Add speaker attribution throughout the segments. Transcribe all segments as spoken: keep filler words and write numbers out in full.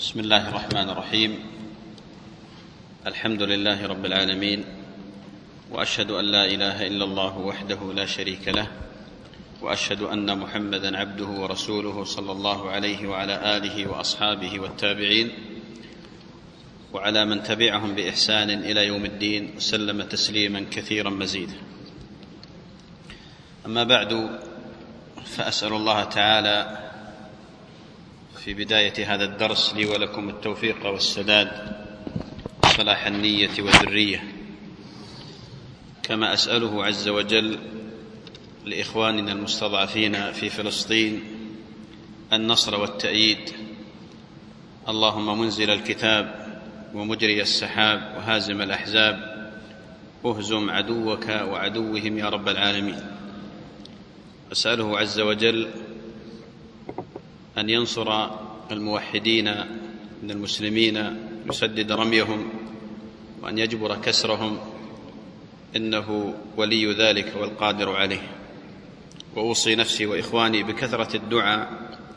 Speaker 1: بسم الله الرحمن الرحيم. الحمد لله رب العالمين، وأشهد أن لا إله إلا الله وحده لا شريك له، وأشهد أن محمدًا عبده ورسوله صلى الله عليه وعلى آله وأصحابه والتابعين وعلى من تبعهم بإحسان إلى يوم الدين، وسلم تسليمًا كثيرًا مزيدا. أما بعد، فأسأل الله تعالى في بداية هذا الدرس لي ولكم التوفيق والسداد وصلاح النية والذرية، كما أسأله عز وجل لإخواننا المستضعفين في فلسطين النصر والتأييد. اللهم منزل الكتاب ومجري السحاب وهازم الأحزاب، اهزم عدوك وعدوهم يا رب العالمين. أسأله عز وجل أن ينصر الموحدين من المسلمين، يسدد رميهم، وأن يجبر كسرهم، إنه ولي ذلك والقادر عليه. وأوصي نفسي وإخواني بكثرة الدعاء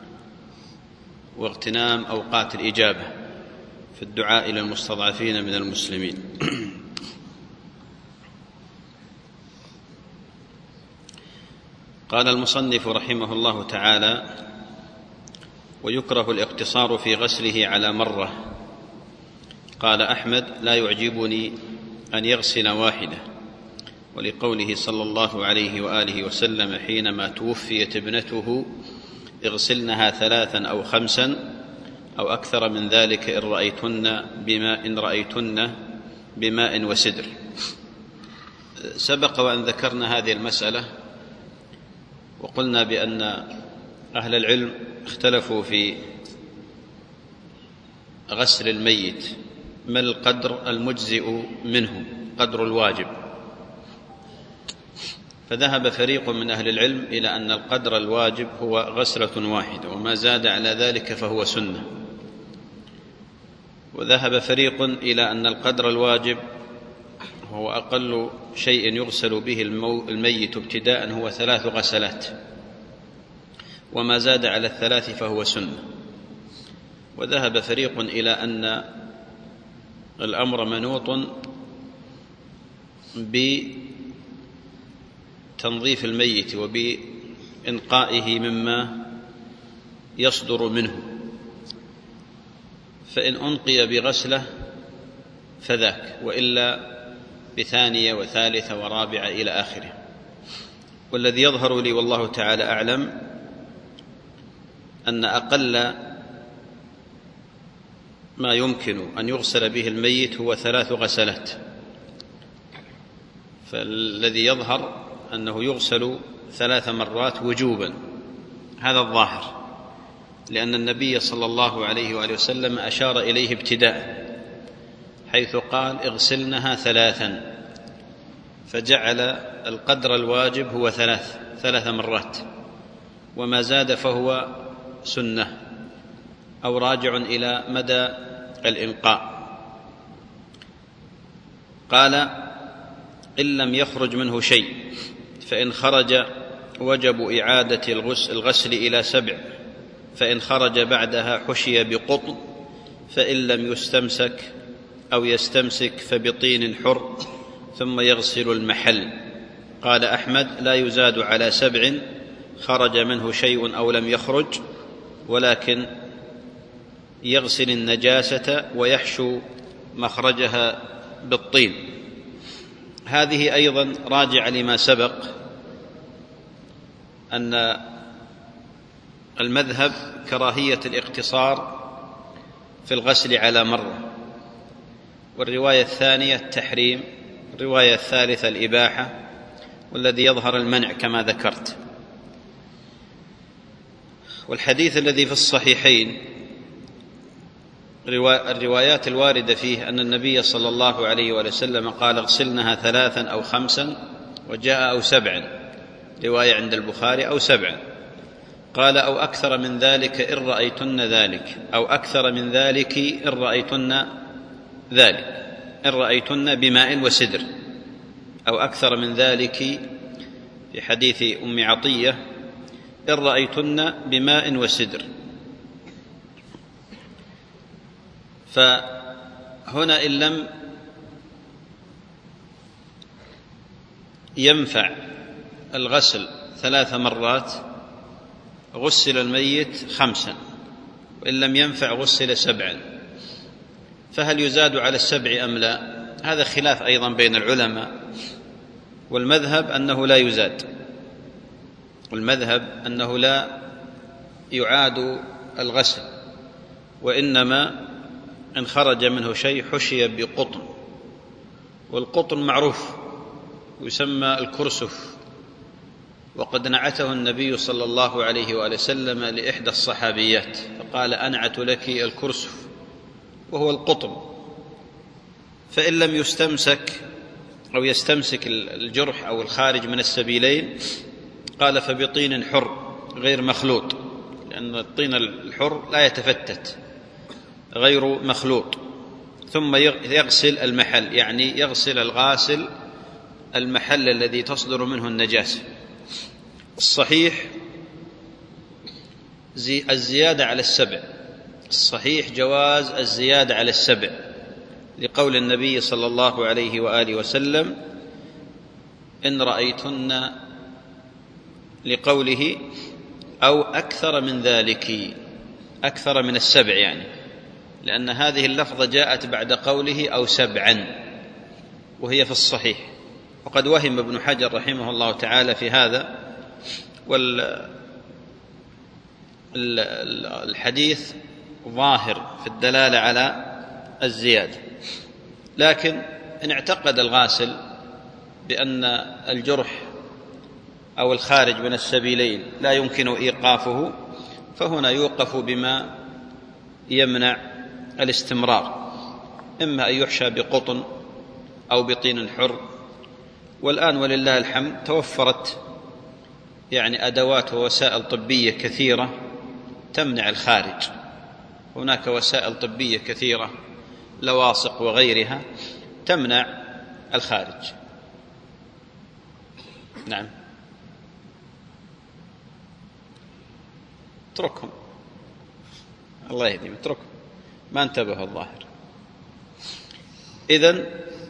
Speaker 1: واغتنام أوقات الإجابة في الدعاء إلى المستضعفين من المسلمين. قال المصنف رحمه الله تعالى: ويكره الاقتصار في غسله على مرة. قال أحمد: لا يعجبني أن يغسل واحدة، ولقوله صلى الله عليه وآله وسلم حينما توفيت ابنته: اغسلنها ثلاثا أو خمسا أو أكثر من ذلك إن رأيتن بماء إن رأيتن بماء وسدر. سبق وأن ذكرنا هذه المسألة، وقلنا بأن أهل العلم اختلفوا في غسل الميت، ما القدر المجزئ منه، قدر الواجب. فذهب فريق من أهل العلم إلى أن القدر الواجب هو غسلة واحدة، وما زاد على ذلك فهو سنة. وذهب فريق إلى أن القدر الواجب هو أقل شيء يغسل به الميت ابتداء هو ثلاث غسلات، وما زاد على الثلاث فهو سنة. وذهب فريق إلى أن الأمر منوط بتنظيف الميت وبإنقائه مما يصدر منه، فإن أنقي بغسلة فذاك، وإلا بثانية وثالثة ورابعة إلى آخره. والذي يظهر لي والله تعالى أعلم أن أقل ما يمكن أن يغسل به الميت هو ثلاث غسلات، فالذي يظهر أنه يغسل ثلاث مرات وجوبا، هذا الظاهر، لأن النبي صلى الله عليه وآله وسلم أشار إليه ابتداء حيث قال: اغسلنها ثلاثا، فجعل القدر الواجب هو ثلاث ثلاث مرات، وما زاد فهو سنة أو راجع إلى مدى الإنقاء. قال: إن لم يخرج منه شيء، فإن خرج وجب إعادة الغسل إلى سبع، فإن خرج بعدها حشي بقطن، فإن لم يستمسك أو يستمسك فبطين حر، ثم يغسل المحل. قال أحمد: لا يزاد على سبع خرج منه شيء أو لم يخرج، ولكن يغسل النجاسة ويحشو مخرجها بالطين. هذه أيضا راجع لما سبق أن المذهب كراهية الاقتصار في الغسل على مرة، والرواية الثانية التحريم، الرواية الثالثة الإباحة، والذي يظهر المنع كما ذكرت. والحديث الذي في الصحيحين الروايات الواردة فيه أن النبي صلى الله عليه وسلم قال: اغسلنها ثلاثا أو خمسا، وجاء أو سبعا، رواية عند البخاري أو سبعا. قال: أو أكثر من ذلك إن رأيتن ذلك، أو أكثر من ذلك إن رأيتن ذلك إن رأيتن بماء وسدر، أو أكثر من ذلك في حديث أم عطية إن رأيتن بماء وسدر. فهنا إن لم ينفع الغسل ثلاث مرات غسل الميت خمسا، وإن لم ينفع غسل سبعا، فهل يزاد على السبع أم لا؟ هذا خلاف أيضا بين العلماء، والمذهب أنه لا يزاد، والمذهب أنه لا يعاد الغسل، وإنما إن خرج منه شيء حشي بقطن، والقطن معروف يسمى الكرسف، وقد نعته النبي صلى الله عليه وآله وسلم لإحدى الصحابيات فقال: أنعت لك الكرسف، وهو القطن. فإن لم يستمسك أو يستمسك الجرح أو الخارج من السبيلين قال: فبطين حر غير مخلوط، لأن الطين الحر لا يتفتت، غير مخلوط. ثم يغسل المحل، يعني يغسل الغاسل المحل الذي تصدر منه النجاسة. الصحيح زي الزيادة على السبع، الصحيح جواز الزيادة على السبع، لقول النبي صلى الله عليه وآله وسلم: إن رأيتن، لقوله: أو أكثر من ذلك، أكثر من السبع، يعني لأن هذه اللفظة جاءت بعد قوله أو سبعا، وهي في الصحيح. وقد وهم ابن حجر رحمه الله تعالى في هذا، والحديث ظاهر في الدلالة على الزيادة. لكن إن اعتقد الغاسل بأن الجرح أو الخارج من السبيلين لا يمكن إيقافه، فهنا يوقف بما يمنع الاستمرار، إما أن يحشى بقطن أو بطين حر. والآن ولله الحمد توفرت يعني أدوات ووسائل طبية كثيرة تمنع الخارج، هناك وسائل طبية كثيرة، لواصق وغيرها، تمنع الخارج. نعم، اتركهم، الله يهديهم، اتركهم، ما انتبه الظاهر. إذن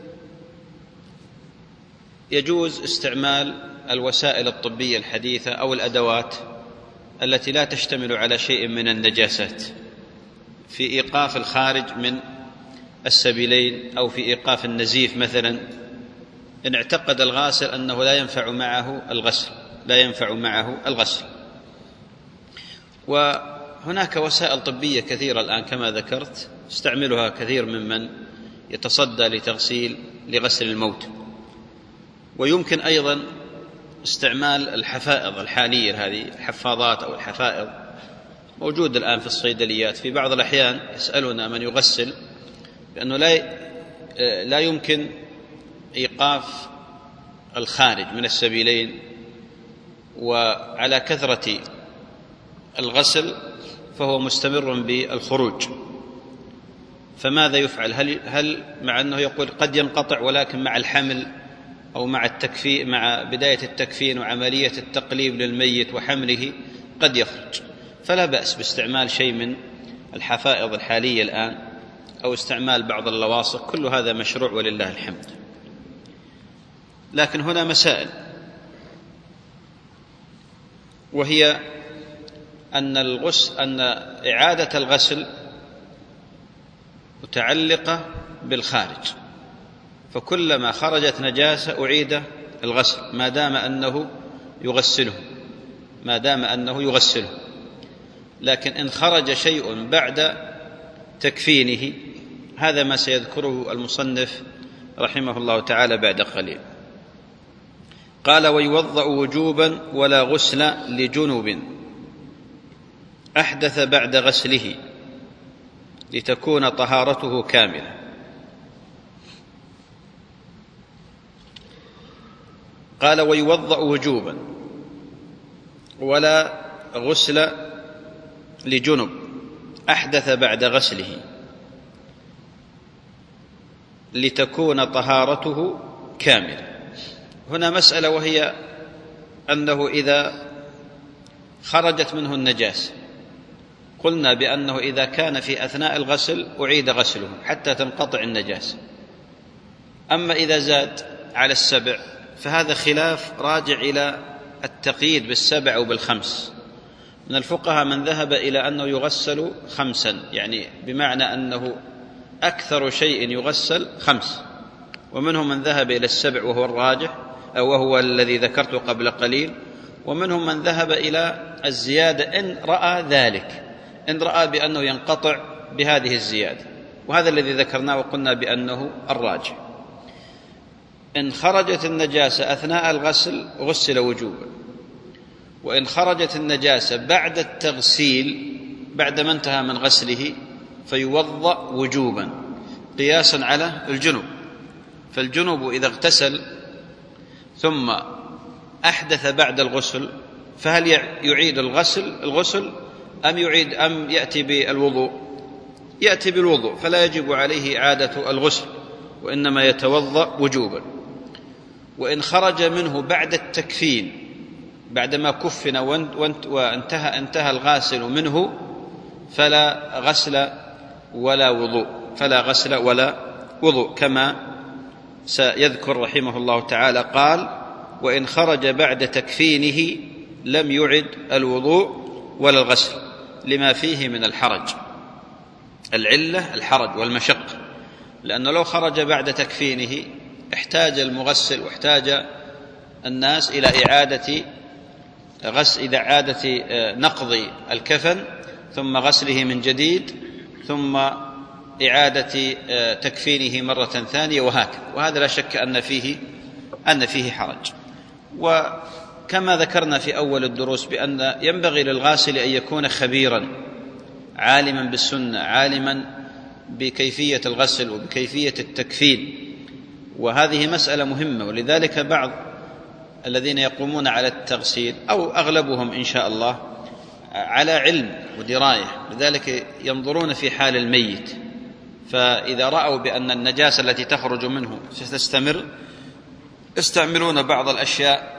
Speaker 1: يجوز استعمال الوسائل الطبية الحديثة أو الأدوات التي لا تشتمل على شيء من النجاسات في إيقاف الخارج من السبيلين، أو في إيقاف النزيف مثلا، إن اعتقد الغاسل أنه لا ينفع معه الغسل، لا ينفع معه الغسل. وهناك وسائل طبية كثيرة الآن كما ذكرت يستعملها كثير ممن يتصدى لتغسيل لغسل الموت. ويمكن أيضا استعمال الحفائض الحالية، هذه الحفاضات أو الحفائض موجود الآن في الصيدليات. في بعض الأحيان يسألنا من يغسل بأنه لا لا يمكن إيقاف الخارج من السبيلين، وعلى كثرة الغسل فهو مستمر بالخروج، فماذا يفعل؟ هل هل مع أنه يقول قد ينقطع، ولكن مع الحمل أو مع التكفين، مع بداية التكفين وعملية التقليب للميت وحمله قد يخرج، فلا بأس باستعمال شيء من الحفائض الحالية الآن، أو استعمال بعض اللواصق، كل هذا مشروع ولله الحمد. لكن هنا مسائل، وهي أن الغسل أن إعادة الغسل متعلقة بالخارج، فكلما خرجت نجاسة أعيد الغسل ما دام أنه يغسله ما دام أنه يغسله لكن إن خرج شيء بعد تكفينه، هذا ما سيذكره المصنف رحمه الله تعالى بعد قليل. قال: ويوضأ وجوبا ولا غسل لجنب أحدث بعد غسله لتكون طهارته كاملة. قال: ويوضأ وجوبا ولا غسل لجنب أحدث بعد غسله لتكون طهارته كاملة. هنا مسألة، وهي أنه إذا خرجت منه النجاسة قلنا بأنه إذا كان في أثناء الغسل أعيد غسله حتى تنقطع النجاسة. أما إذا زاد على السبع فهذا خلاف راجع إلى التقييد بالسبع أو بالخمس. من الفقهاء من ذهب إلى أنه يغسل خمسا، يعني بمعنى أنه أكثر شيء يغسل خمس، ومنهم من ذهب إلى السبع وهو الراجح أو وهو الذي ذكرته قبل قليل، ومنهم من ذهب إلى الزيادة إن رأى ذلك، إن رأى بأنه ينقطع بهذه الزيادة، وهذا الذي ذكرناه وقلنا بأنه الراجح. إن خرجت النجاسة أثناء الغسل غسل وجوبا، وإن خرجت النجاسة بعد التغسيل بعد ما انتهى من غسله فيوضأ وجوبا قياسا على الجنوب. فالجنوب إذا اغتسل ثم أحدث بعد الغسل فهل يعيد الغسل الغسل أم يعيد أم يأتي بالوضوء؟ يأتي بالوضوء، فلا يجب عليه إعادة الغسل، وإنما يتوضأ وجوبا. وإن خرج منه بعد التكفين بعدما كفن وانتهى انتهى الغاسل منه فلا غسل ولا وضوء فلا غسل ولا وضوء كما سيذكر رحمه الله تعالى. قال: وإن خرج بعد تكفينه لم يعد الوضوء ولا الغسل لما فيه من الحرج. العلة الحرج والمشقة، لأنه لو خرج بعد تكفينه احتاج المغسل واحتاج الناس إلى إعادة غسل إلى إعادة نقض الكفن ثم غسله من جديد ثم إعادة تكفينه مرة ثانية وهكذا، وهذا لا شك أن فيه أن فيه حرج. وكما ذكرنا في أول الدروس بأن ينبغي للغاسل أن يكون خبيرا عالما بالسنة، عالما بكيفية الغسل وبكيفية التكفين، وهذه مسألة مهمة. ولذلك بعض الذين يقومون على التغسيل أو أغلبهم إن شاء الله على علم ودراية، لذلك ينظرون في حال الميت، فإذا رأوا بأن النجاسة التي تخرج منه ستستمر يستعملون بعض الأشياء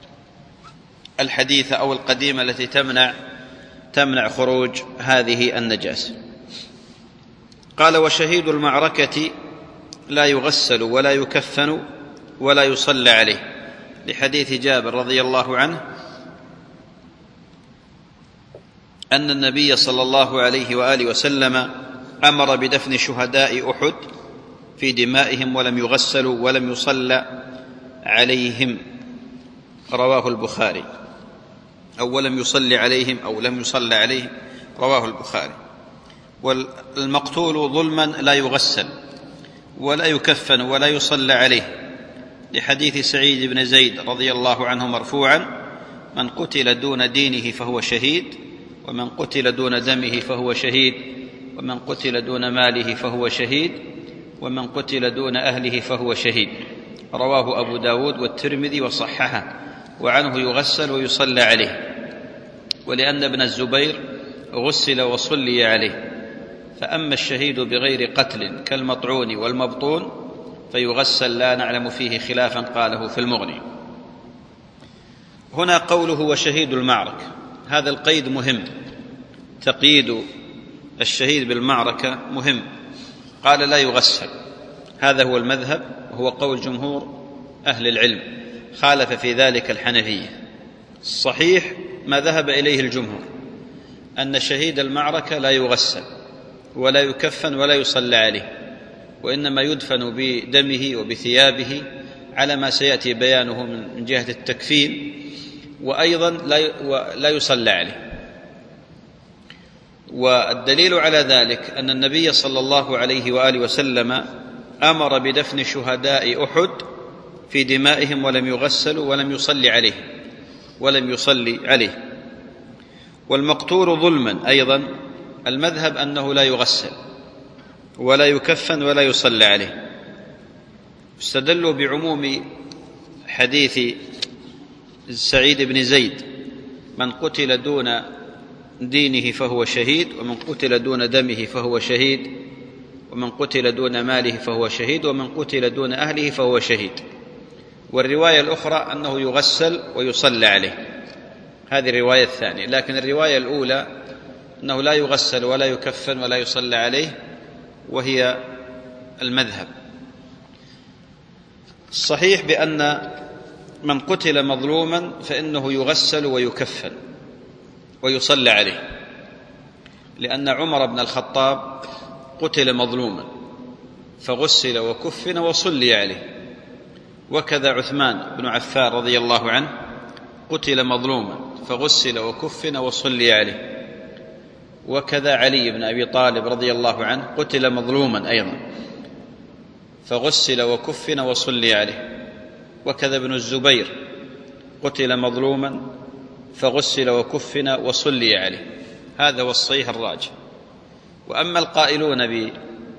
Speaker 1: الحديثة أو القديمة التي تمنع تمنع خروج هذه النجاسة. قال: وشهيد المعركة لا يغسل ولا يكفن ولا يصلى عليه، لحديث جابر رضي الله عنه أن النبي صلى الله عليه وآله وسلم أمر بدفن شهداء أحد في دمائهم ولم يغسلوا ولم يصلى عليهم، رواه البخاري، أو ولم يصلي عليهم أو لم يصلى عليهم، رواه البخاري. والمقتول ظلما لا يغسل ولا يكفن ولا يصلى عليه، لحديث سعيد بن زيد رضي الله عنه مرفوعا: من قتل دون دينه فهو شهيد، ومن قتل دون دمه فهو شهيد، ومن قتل دون ماله فهو شهيد، ومن قتل دون أهله فهو شهيد، رواه أبو داود والترمذي وصححه، وعنه يغسل ويصلى عليه. ولأن ابن الزبير غسل وصلي عليه. فأما الشهيد بغير قتل كالمطعون والمبطون فيغسل، لا نعلم فيه خلافا قاله في المغني. هنا قوله وشهيد المعركة، هذا القيد مهم، تقييد الشهيد بالمعركة مهم. قال لا يغسل، هذا هو المذهب وهو قول جمهور أهل العلم، خالف في ذلك الحنفية. الصحيح ما ذهب إليه الجمهور أن شهيد المعركة لا يغسل ولا يكفن ولا يصلى عليه، وإنما يدفن بدمه وبثيابه على ما سيأتي بيانه من جهة التكفين، وأيضا لا يصلى عليه. والدليل على ذلك أن النبي صلى الله عليه وآله وسلم أمر بدفن شهداء أحد في دمائهم ولم يغسلوا ولم يصلي عليه ولم يصلي عليه. والمقتول ظلما أيضا المذهب أنه لا يغسل ولا يكفن ولا يصلى عليه. استدلوا بعموم حديث سعيد بن زيد: من قتل دون دينه فهو شهيد، ومن قتل دون دمه فهو شهيد، ومن قتل دون ماله فهو شهيد، ومن قتل دون أهله فهو شهيد. والرواية الأخرى أنه يغسل ويصلى عليه، هذه الرواية الثانية. لكن الرواية الأولى أنه لا يغسل ولا يكفن ولا يصلى عليه، وهي المذهب. الصحيح بأن من قتل مظلوما فإنه يغسل ويكفن ويصلى عليه، لأن عمر بن الخطاب قتل مظلوما فغسل وكفن وصلي عليه، وكذا عثمان بن عفان رضي الله عنه قتل مظلوما فغسل وكفن وصلي عليه، وكذا علي بن أبي طالب رضي الله عنه قتل مظلوما أيضا فغسل وكفن وصلي عليه، وكذا ابن الزبير قتل مظلوما فغسل وكفن وصلي عليه. هذا هو الصحيح الراجح. وأما القائلون ب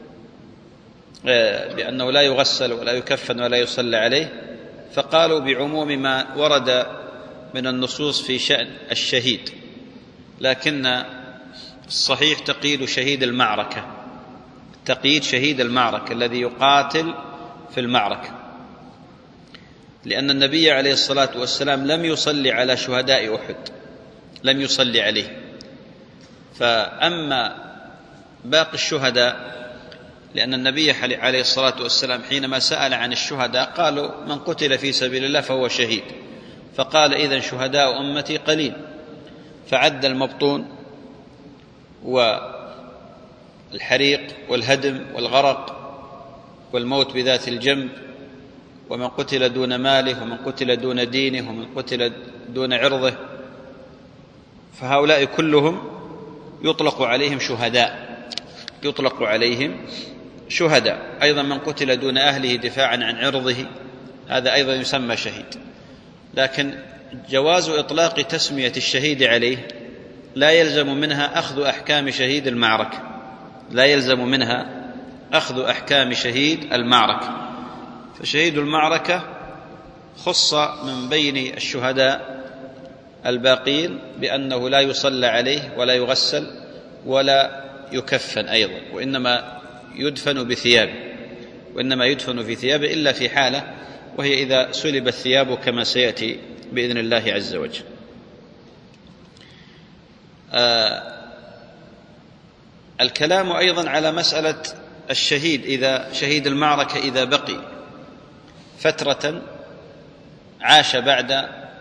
Speaker 1: بأنه لا يغسل ولا يكفن ولا يصلى عليه فقالوا بعموم ما ورد من النصوص في شأن الشهيد، لكن الصحيح تقييد شهيد المعركة، تقييد شهيد المعركة الذي يقاتل في المعركة، لأن النبي عليه الصلاة والسلام لم يصلي على شهداء أحد، لم يصلي عليه. فأما باقي الشهداء، لأن النبي عليه الصلاة والسلام حينما سأل عن الشهداء قالوا من قتل في سبيل الله فهو شهيد، فقال إذن شهداء أمتي قليل، فعد المبطون والحريق والهدم والغرق والموت بذات الجنب، ومن قتل دون ماله، ومن قتل دون دينه، ومن قتل دون عرضه، فهؤلاء كلهم يطلق عليهم شهداء، يطلق عليهم شهداء. أيضا من قتل دون أهله دفاعا عن عرضه هذا أيضا يسمى شهيد. لكن جواز إطلاق تسمية الشهيد عليه لا يلزم منها أخذ أحكام شهيد المعركة، لا يلزم منها أخذ أحكام شهيد المعركة. فشهيد المعركة خص من بين الشهداء الباقين بأنه لا يصلى عليه ولا يغسل ولا يكفن أيضا، وإنما يدفن بثيابه، وإنما يدفن في ثيابه إلا في حالة، وهي إذا سلب الثياب كما سيأتي بإذن الله عز وجل. آه الكلام أيضا على مسألة الشهيد، إذا شهيد المعركة إذا بقي فترة عاش بعد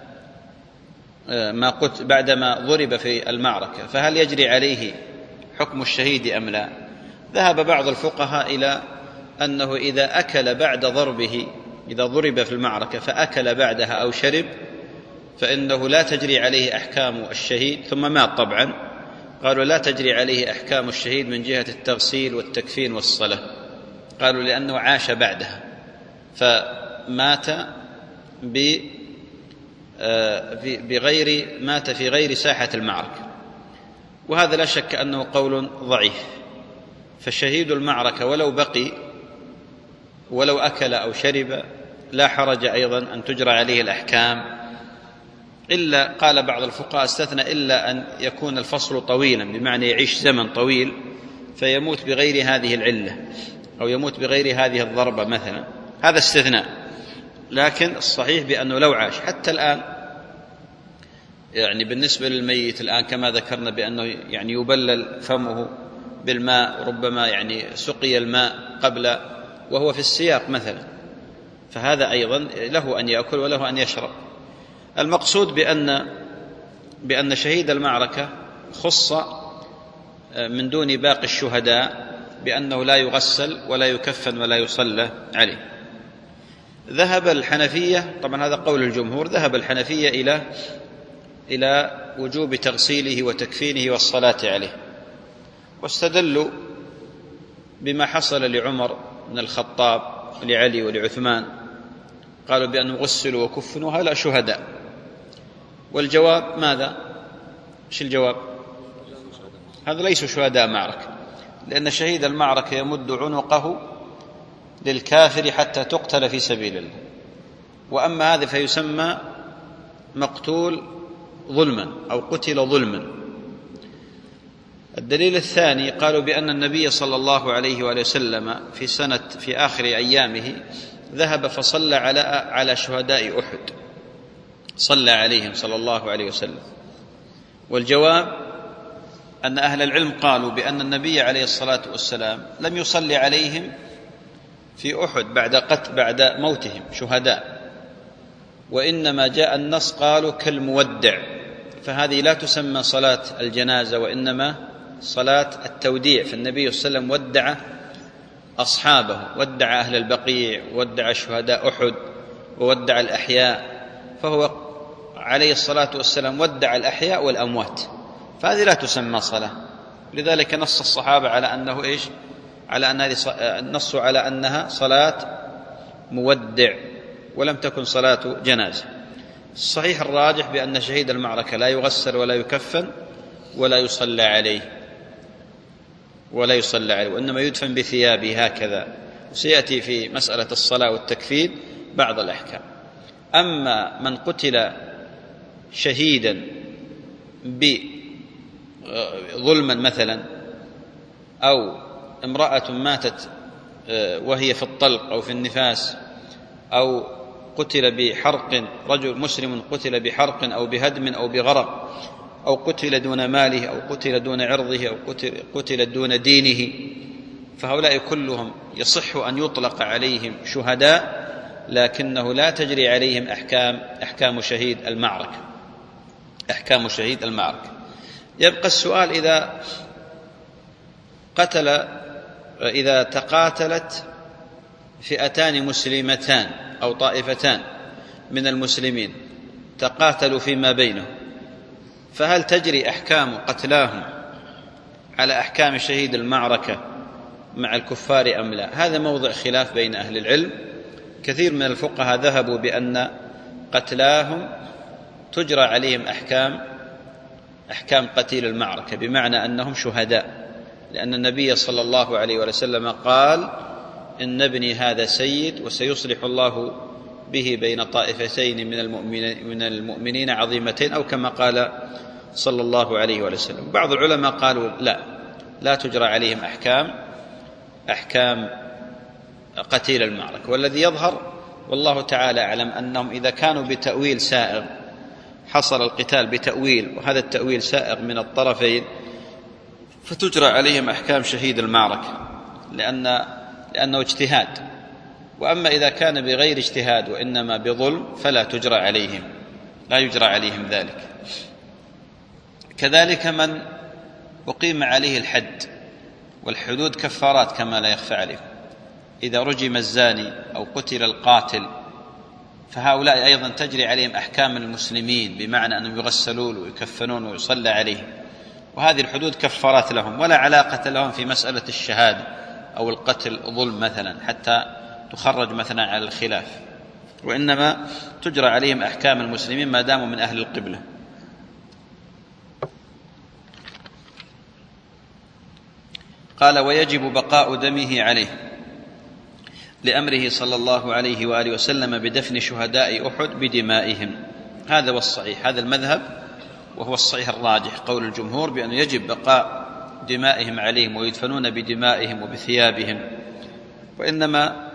Speaker 1: ما قتل بعدما ضرب في المعركة، فهل يجري عليه حكم الشهيد أم لا؟ ذهب بعض الفقهاء إلى أنه إذا أكل بعد ضربه، إذا ضرب في المعركة فأكل بعدها أو شرب، فإنه لا تجري عليه أحكام الشهيد، ثم مات طبعا، قالوا لا تجري عليه أحكام الشهيد من جهة التغسيل والتكفين والصلاة، قالوا لأنه عاش بعدها فمات بغير مات في غير ساحة المعركة، وهذا لا شك أنه قول ضعيف. فشهيد المعركة ولو بقي ولو أكل أو شرب لا حرج أيضا أن تجرى عليه الأحكام، إلا قال بعض الفقهاء استثنى إلا أن يكون الفصل طويلا، بمعنى يعيش زمن طويل فيموت بغير هذه العلة أو يموت بغير هذه الضربة مثلا، هذا استثناء. لكن الصحيح بأنه لو عاش حتى الآن، يعني بالنسبة للميت الآن كما ذكرنا بأنه يعني يبلل فمه بالماء، ربما يعني سقي الماء قبل وهو في السياق مثلا، فهذا أيضا له أن يأكل وله أن يشرب. المقصود بأن بأن شهيد المعركة خص من دون باقي الشهداء بأنه لا يغسل ولا يكفن ولا يصلى عليه. ذهب الحنفية، طبعا هذا قول الجمهور، ذهب الحنفية إلى إلى وجوب تغسيله وتكفينه والصلاة عليه، واستدلوا بما حصل لعمر بن الخطاب ولعلي ولعثمان، قالوا بأن غسلوا وكفنوا هؤلاء شهداء. والجواب ماذا؟ ايش الجواب؟ هذا ليسوا شهداء معركة، لأن شهيد المعركة يمد عنقه للكافر حتى تقتل في سبيل الله، وأما هذا فيسمى مقتول ظلما أو قتل ظلما. الدليل الثاني قالوا بأن النبي صلى الله عليه وآله وسلم في سنة في آخر أيامه ذهب فصلى على على شهداء أحد، صلى عليهم صلى الله عليه وسلم. والجواب أن أهل العلم قالوا بأن النبي عليه الصلاة والسلام لم يصلي عليهم في أحد بعد قتل بعد موتهم شهداء، وإنما جاء النص قالوا كالمودع، فهذه لا تسمى صلاة الجنازة وإنما صلاة التوديع. فالنبي صلى الله عليه وسلم ودع أصحابه، ودع أهل البقيع، ودع شهداء أحد، وودع الأحياء، فهو عليه الصلاة والسلام ودع الأحياء والأموات، فهذه لا تسمى صلاة. لذلك نص الصحابة على أنه إيش؟ على أن هذه نصوا على أنها صلاة مودع ولم تكن صلاة جنازة. الصحيح الراجح بأن شهيد المعركة لا يغسل ولا يكفن ولا يصلى عليه ولا يصلى عليه وإنما يدفن بثيابه هكذا، وسيأتي في مسألة الصلاة والتكفير بعض الأحكام. أما من قتل شهيدا بظلما مثلا، أو امرأة ماتت وهي في الطلق أو في النفاس، أو قتل بحرق، رجل مسلم قتل بحرق أو بهدم أو بغرق، أو قتل دون ماله، أو قتل دون عرضه، أو قتل, قتل دون دينه، فهؤلاء كلهم يصح أن يطلق عليهم شهداء، لكنه لا تجري عليهم أحكام أحكام شهيد المعركة أحكام شهيد المعركة. يبقى السؤال: إذا قتل إذا تقاتلت فئتان مسلمتان أو طائفتان من المسلمين تقاتلوا فيما بينهم، فهل تجري أحكام قتلاهم على أحكام شهيد المعركة مع الكفار أم لا؟ هذا موضع خلاف بين أهل العلم. كثير من الفقهاء ذهبوا بأن قتلاهم تجرى عليهم أحكام أحكام قتيل المعركة، بمعنى أنهم شهداء، لأن النبي صلى الله عليه وسلم قال: إن ابني هذا سيد وسيصلح الله به بين طائفتين من المؤمنين, من المؤمنين عظيمتين، أو كما قال صلى الله عليه وسلم. بعض العلماء قالوا لا لا تجرى عليهم أحكام أحكام قتيل المعركة، والذي يظهر والله تعالى أعلم أنهم إذا كانوا بتأويل سائغ، حصل القتال بتأويل وهذا التأويل سائغ من الطرفين، فتجرى عليهم أحكام شهيد المعركة، لأن لأنه اجتهاد. وأما إذا كان بغير اجتهاد وإنما بظلم فلا تجرى عليهم لا يجرى عليهم ذلك. كذلك من أقيم عليه الحد، والحدود كفارات كما لا يخفى عليكم، إذا رجم الزاني أو قتل القاتل فهؤلاء أيضا تجري عليهم أحكام المسلمين، بمعنى أنهم يغسلون ويكفنون ويصلى عليهم، وهذه الحدود كفارات لهم، ولا علاقة لهم في مسألة الشهادة أو القتل ظلم مثلا حتى تخرج مثلا على الخلاف، وإنما تجرى عليهم أحكام المسلمين ما داموا من أهل القبلة. قال: ويجب بقاء دمه عليه لأمره صلى الله عليه وآله وسلم بدفن شهداء أحد بدمائهم. هذا هو الصحيح، هذا المذهب وهو الصحيح الراجح، قول الجمهور بأنه يجب بقاء دمائهم عليهم ويدفنون بدمائهم وبثيابهم، وإنما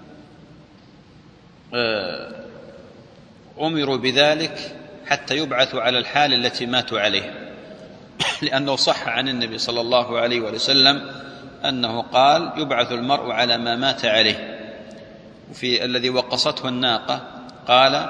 Speaker 1: أمروا بذلك حتى يبعثوا على الحال التي ماتوا عليه، لأنه صح عن النبي صلى الله عليه وسلم أنه قال: يبعث المرء على ما مات عليه. وفي الذي وقصته الناقة قال: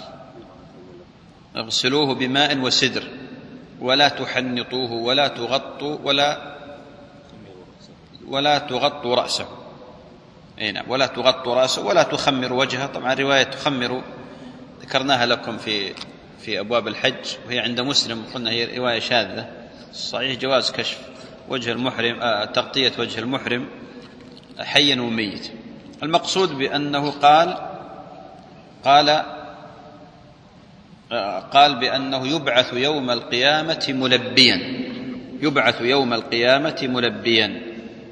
Speaker 1: اغسلوه بماء وسدر ولا تحنطوه ولا تغطوا ولا ولا تغطوا رأسه نعم ولا تغطوا رأسه ولا تخمروا وجهه. طبعا رواية تخمروا ذكرناها لكم في في أبواب الحج، وهي عند مسلم، قلنا هي رواية شاذة. صحيح جواز كشف وجه المحرم، آه تغطية وجه المحرم حيا وميت. المقصود بأنه قال قال آه قال بأنه يبعث يوم القيامة ملبيا يبعث يوم القيامة ملبيا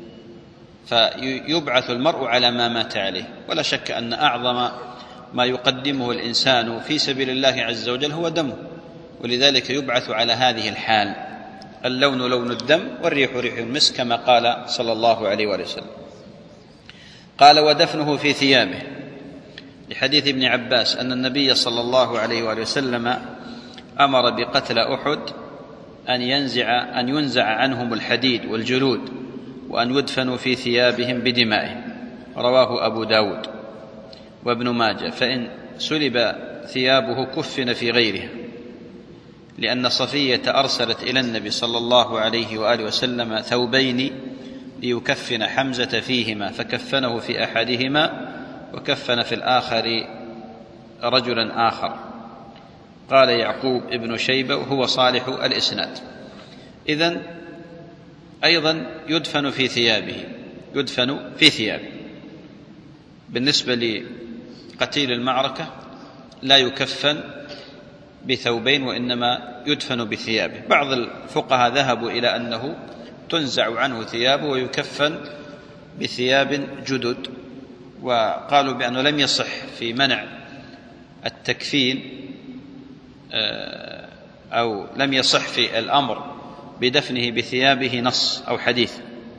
Speaker 1: فيبعث المرء على ما مات عليه. ولا شك أن أعظم ما يقدمه الإنسان في سبيل الله عز وجل هو دمه، ولذلك يبعث على هذه الحال، اللون لون الدم والريح ريح المسك، كما قال صلى الله عليه وسلم. قال: ودفنه في ثيابه، لحديث ابن عباس أن النبي صلى الله عليه وسلم أمر بقتل أحد أن ينزع أن ينزع عنهم الحديد والجلود وأن يدفنوا في ثيابهم بدمائهم. رواه أبو داود وابن ماجه. فإن سلب ثيابه كفن في غيرها، لأن صفية أرسلت إلى النبي صلى الله عليه وآله وسلم ثوبين ليكفن حمزة فيهما، فكفنه في أحدهما وكفن في الآخر رجلا آخر. قال يعقوب ابن شيبة وهو صالح الإسناد. إذن أيضا يدفن في ثيابه، يدفن في ثيابه. بالنسبة لقتيل المعركة لا يكفن بثوبين وإنما يدفن بثيابه. بعض الفقهاء ذهبوا إلى أنه تنزع عنه ثيابه ويكفن بثياب جدد، وقالوا بأنه لم يصح في منع التكفين أو لم يصح في الأمر بدفنه بثيابه نص أو حديث.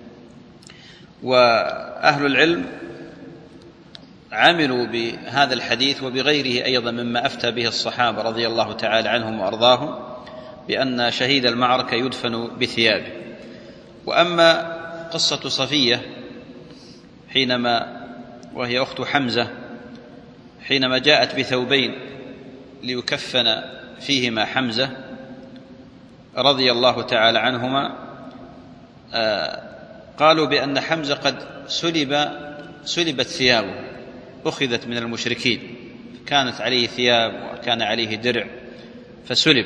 Speaker 1: وأهل العلم عملوا بهذا الحديث وبغيره أيضا مما أفتى به الصحابة رضي الله تعالى عنهم وأرضاهم بأن شهيد المعركة يدفن بثيابه. وأما قصة صفية حينما وهي أخت حمزة حينما جاءت بثوبين ليكفن فيهما حمزة رضي الله تعالى عنهما، قالوا بأن حمزة قد سلب سلبت ثيابه، أخذت من المشركين، كانت عليه ثياب وكان عليه درع فسلب،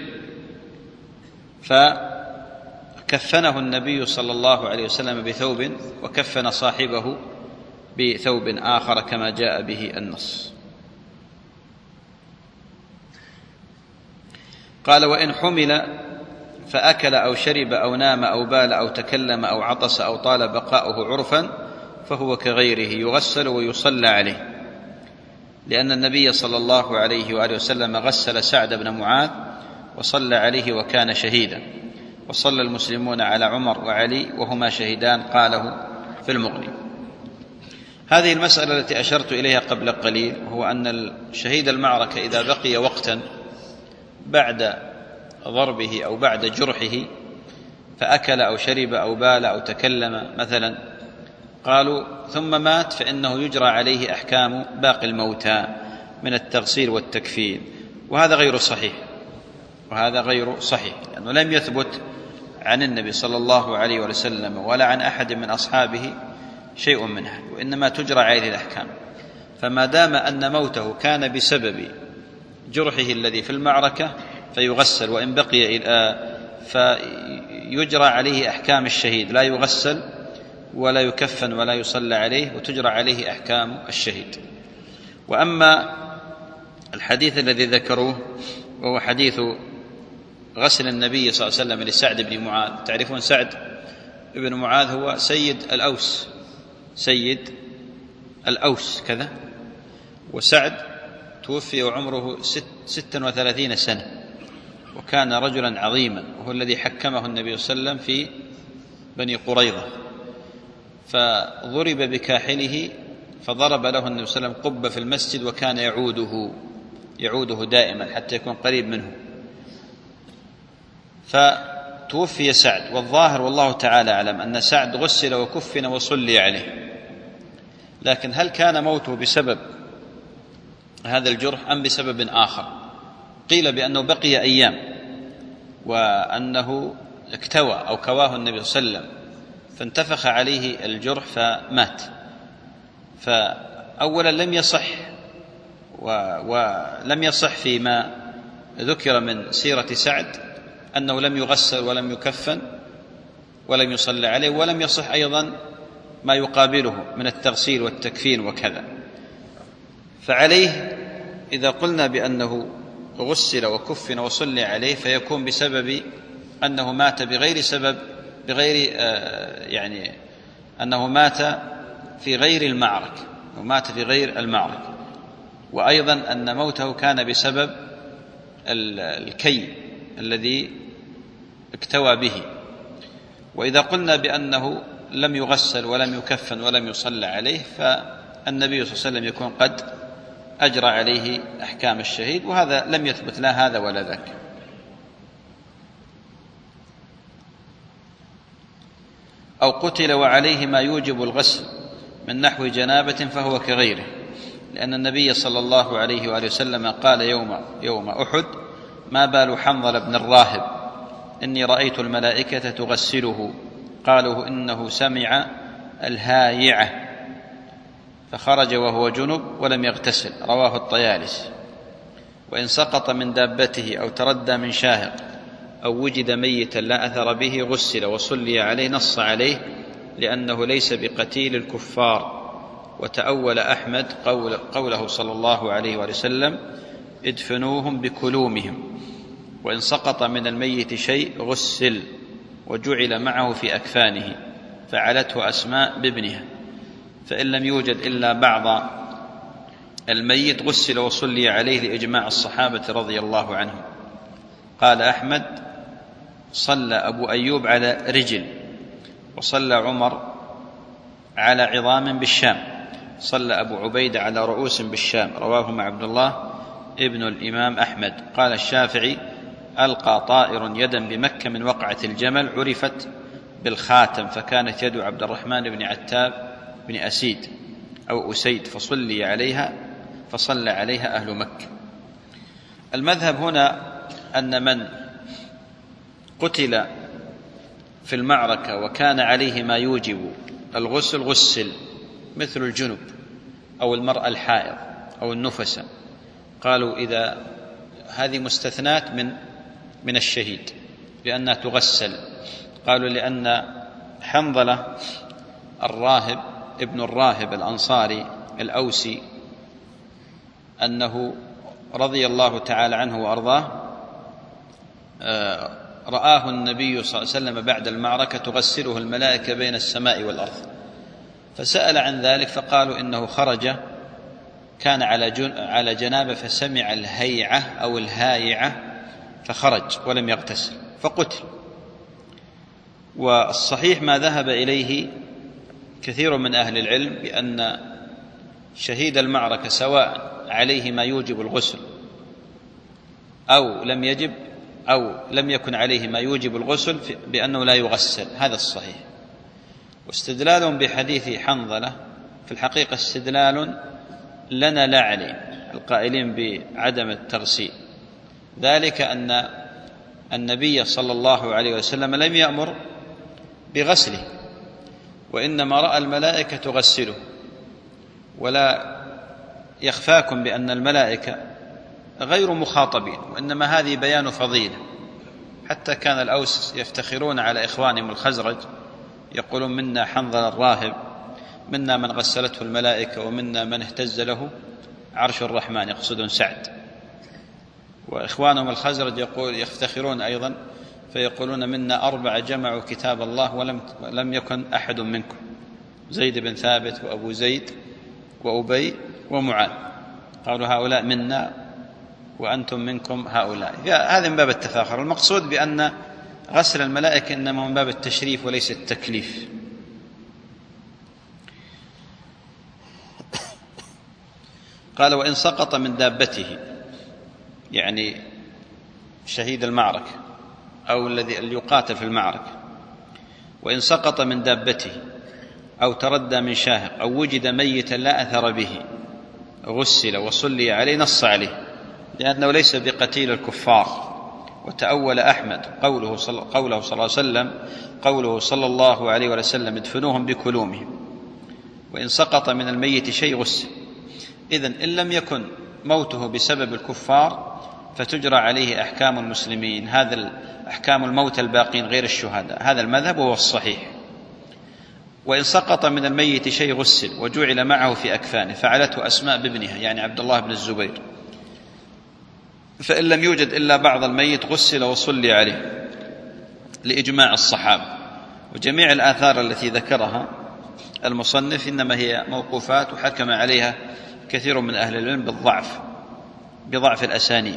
Speaker 1: فكفنه النبي صلى الله عليه وسلم بثوب وكفن صاحبه بثوب آخر كما جاء به النص. قال وإن حمل فأكل أو شرب أو نام أو بال أو تكلم أو عطس أو طال بقاؤه عرفا فهو كغيره يغسل ويصلى عليه، لأن النبي صلى الله عليه وآله وسلم غسل سعد بن معاذ وصلى عليه وكان شهيدا، وصلى المسلمون على عمر وعلي وهما شهيدان، قاله في المغني. هذه المسألة التي أشرت إليها قبل قليل، هو أن شهيد المعركة إذا بقي وقتا بعد ضربه أو بعد جرحه فأكل أو شرب أو بال أو تكلم مثلا، قالوا ثم مات، فإنه يجرى عليه أحكام باقي الموتى من التغسيل والتكفين، وهذا غير صحيح، وهذا غير صحيح لأنه لم يثبت عن النبي صلى الله عليه وسلم ولا عن أحد من أصحابه شيء منها، وإنما تجرى عليه الأحكام. فما دام أن موته كان بسبب جرحه الذي في المعركة فيغسل، وإن بقي فيجرى عليه أحكام الشهيد، لا يغسل ولا يكفن ولا يصلى عليه، وتجرى عليه أحكام الشهيد. وأما الحديث الذي ذكروه وهو حديث غسل النبي صلى الله عليه وسلم لسعد بن معاذ، تعرفون سعد بن معاذ هو سيد الأوس، سيد الأوس كذا، وسعد توفي وعمره ست ستا وثلاثين سنة، وكان رجلا عظيما، وهو الذي حكمه النبي صلى الله عليه وسلم في بني قريظة، فضرب بكاحله فضرب له النبي صلى الله عليه وسلم قبة في المسجد، وكان يعوده يعوده دائما حتى يكون قريب منه. فتوفي سعد، والظاهر والله تعالى أعلم أن سعد غسل وكفن وصلي عليه، لكن هل كان موته بسبب هذا الجرح أم بسبب آخر؟ قيل بأنه بقي أيام وأنه اكتوى أو كواه النبي صلى الله عليه وسلم فانتفخ عليه الجرح فمات. فأولا لم يصح ولم يصح فيما ذكر من سيرة سعد أنه لم يغسل ولم يكفن ولم يصلى عليه، ولم يصح أيضا ما يقابله من التغسيل والتكفين وكذا. فعليه إذا قلنا بأنه غسل وكفن وصلي عليه فيكون بسبب أنه مات بغير سبب، بغير آه يعني أنه مات في غير المعركة، ومات في غير المعركة، وأيضا أن موته كان بسبب الكي الذي اكتوى به. وإذا قلنا بأنه لم يغسل ولم يكفن ولم يصلى عليه فالنبي صلى الله عليه وسلم يكون قد أجرى عليه أحكام الشهيد، وهذا لم يثبت لا هذا ولا ذاك. أو قتل وعليه ما يوجب الغسل من نحو جنابة فهو كغيره، لأن النبي صلى الله عليه وآله وسلم قال يوم, يوم أحد: ما بال حنظل بن الراهب إني رأيت الملائكة تغسله، قالوا إنه سمع الهايعة فخرج وهو جنب ولم يغتسل، رواه الطيالسي. وإن سقط من دابته أو تردى من شاهق أو وجد ميتا لا أثر به غسل وصلي عليه، نص عليه لأنه ليس بقتيل الكفار. وتأول أحمد قول قوله صلى الله عليه وسلم: ادفنوهم بكلومهم. وإن سقط من الميت شيء غسل وجعل معه في أكفانه، فعلته أسماء بابنها. فإن لم يوجد إلا بعض الميت غسل وصلي عليه لإجماع الصحابة رضي الله عنهم. قال أحمد: صلى أبو أيوب على رجل، وصلى عمر على عظام بالشام، صلى أبو عبيدة على رؤوس بالشام، رواهما عبد الله ابن الإمام أحمد. قال الشافعي: ألقى طائر يدا بمكة من وقعة الجمل عرفت بالخاتم، فكانت يد عبد الرحمن بن عتاب بن أسيد أو أسيد، فصلي عليها فصلى عليها أهل مكة. المذهب هنا أن من قتل في المعركة وكان عليه ما يوجب الغسل غسل، مثل الجنب أو المرأة الحائض أو النفسة. قالوا إذا هذه مستثنات من من الشهيد لأنها تغسل. قالوا لأن حنظلة الراهب ابن الراهب الأنصاري الأوسي أنه رضي الله تعالى عنه وأرضاه رآه النبي صلى الله عليه وسلم بعد المعركة تغسله الملائكة بين السماء والأرض، فسأل عن ذلك فقالوا إنه خرج كان على جنابه فسمع الهيعة أو الهايعة فخرج ولم يغتسل فقتل. والصحيح ما ذهب إليه كثير من أهل العلم بأن شهيد المعركة سواء عليه ما يوجب الغسل أو لم يجب أو لم يكن عليه ما يوجب الغسل بأنه لا يغسل، هذا الصحيح. واستدلالهم بحديث حنظلة في الحقيقة استدلال لنا لا عليه القائلين بعدم التغسيل، ذلك أن النبي صلى الله عليه وسلم لم يأمر بغسله، وإنما رأى الملائكة تغسله. ولا يخفاكم بأن الملائكة غير مخاطبين، وإنما هذه بيان فضيلة. حتى كان الأوس يفتخرون على إخوانهم الخزرج، يقولون: منا حنظل الراهب، منا من غسلته الملائكة، ومنا من اهتز له عرش الرحمن، يقصدون سعد. وإخوانهم الخزرج يقول يفتخرون أيضا فيقولون: منا أربعة جمعوا كتاب الله ولم لم يكن أحد منكم، زيد بن ثابت وأبو زيد وأبي ومعاذ. قالوا: هؤلاء منا وأنتم منكم هؤلاء. هذا من باب التفاخر. المقصود بأن غسل الملائكة إنما من باب التشريف وليس التكليف. قال: وإن سقط من دابته، يعني شهيد المعركة أو الذي يقاتل في المعركة، وإن سقط من دابته أو تردى من شاهق أو وجد ميتا لا أثر به غسل وصلي عليه، نص عليه لأنه ليس بقتيل الكفار. وتأول أحمد قوله صلى, قوله صلى الله عليه وسلم قوله صلى الله عليه وسلم: ادفنوهم بكلومهم. وإن سقط من الميت شيء غسل. إذن إن لم يكن موته بسبب الكفار فتجرى عليه أحكام المسلمين، هذا أحكام الموت الباقين غير الشهداء، هذا المذهب وهو الصحيح. وإن سقط من الميت شيء غسل وجعل معه في أكفانه، فعلته أسماء بابنها يعني عبد الله بن الزبير. فإن لم يوجد إلا بعض الميت غسل وصلي عليه لإجماع الصحابة. وجميع الآثار التي ذكرها المصنف إنما هي موقوفات، وحكم عليها كثير من أهل العلم بالضعف بضعف الأسانيد.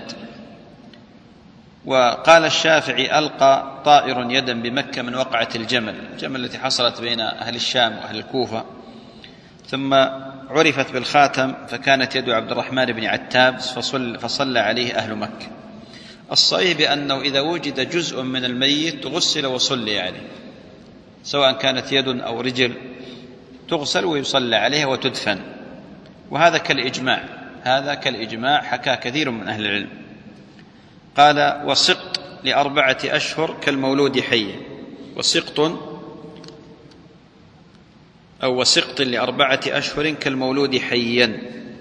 Speaker 1: وقال الشافعي: ألقى طائر يدا بمكة من وقعة الجمل، الجمل التي حصلت بين أهل الشام وأهل الكوفة، ثم عرفت بالخاتم، فكانت يد عبد الرحمن بن عتاب فصل فصلى عليه أهل مكة. الصحيح بأنه إذا وجد جزء من الميت غسل وصلي عليه، سواء كانت يد أو رجل تغسل ويصلى عليها وتدفن، وهذا كالإجماع، هذا كالإجماع حكى كثير من أهل العلم. قال وسقط لأربعة أشهر كالمولود حيا، وسقط أو وسقط لأربعة أشهر كالمولود حيا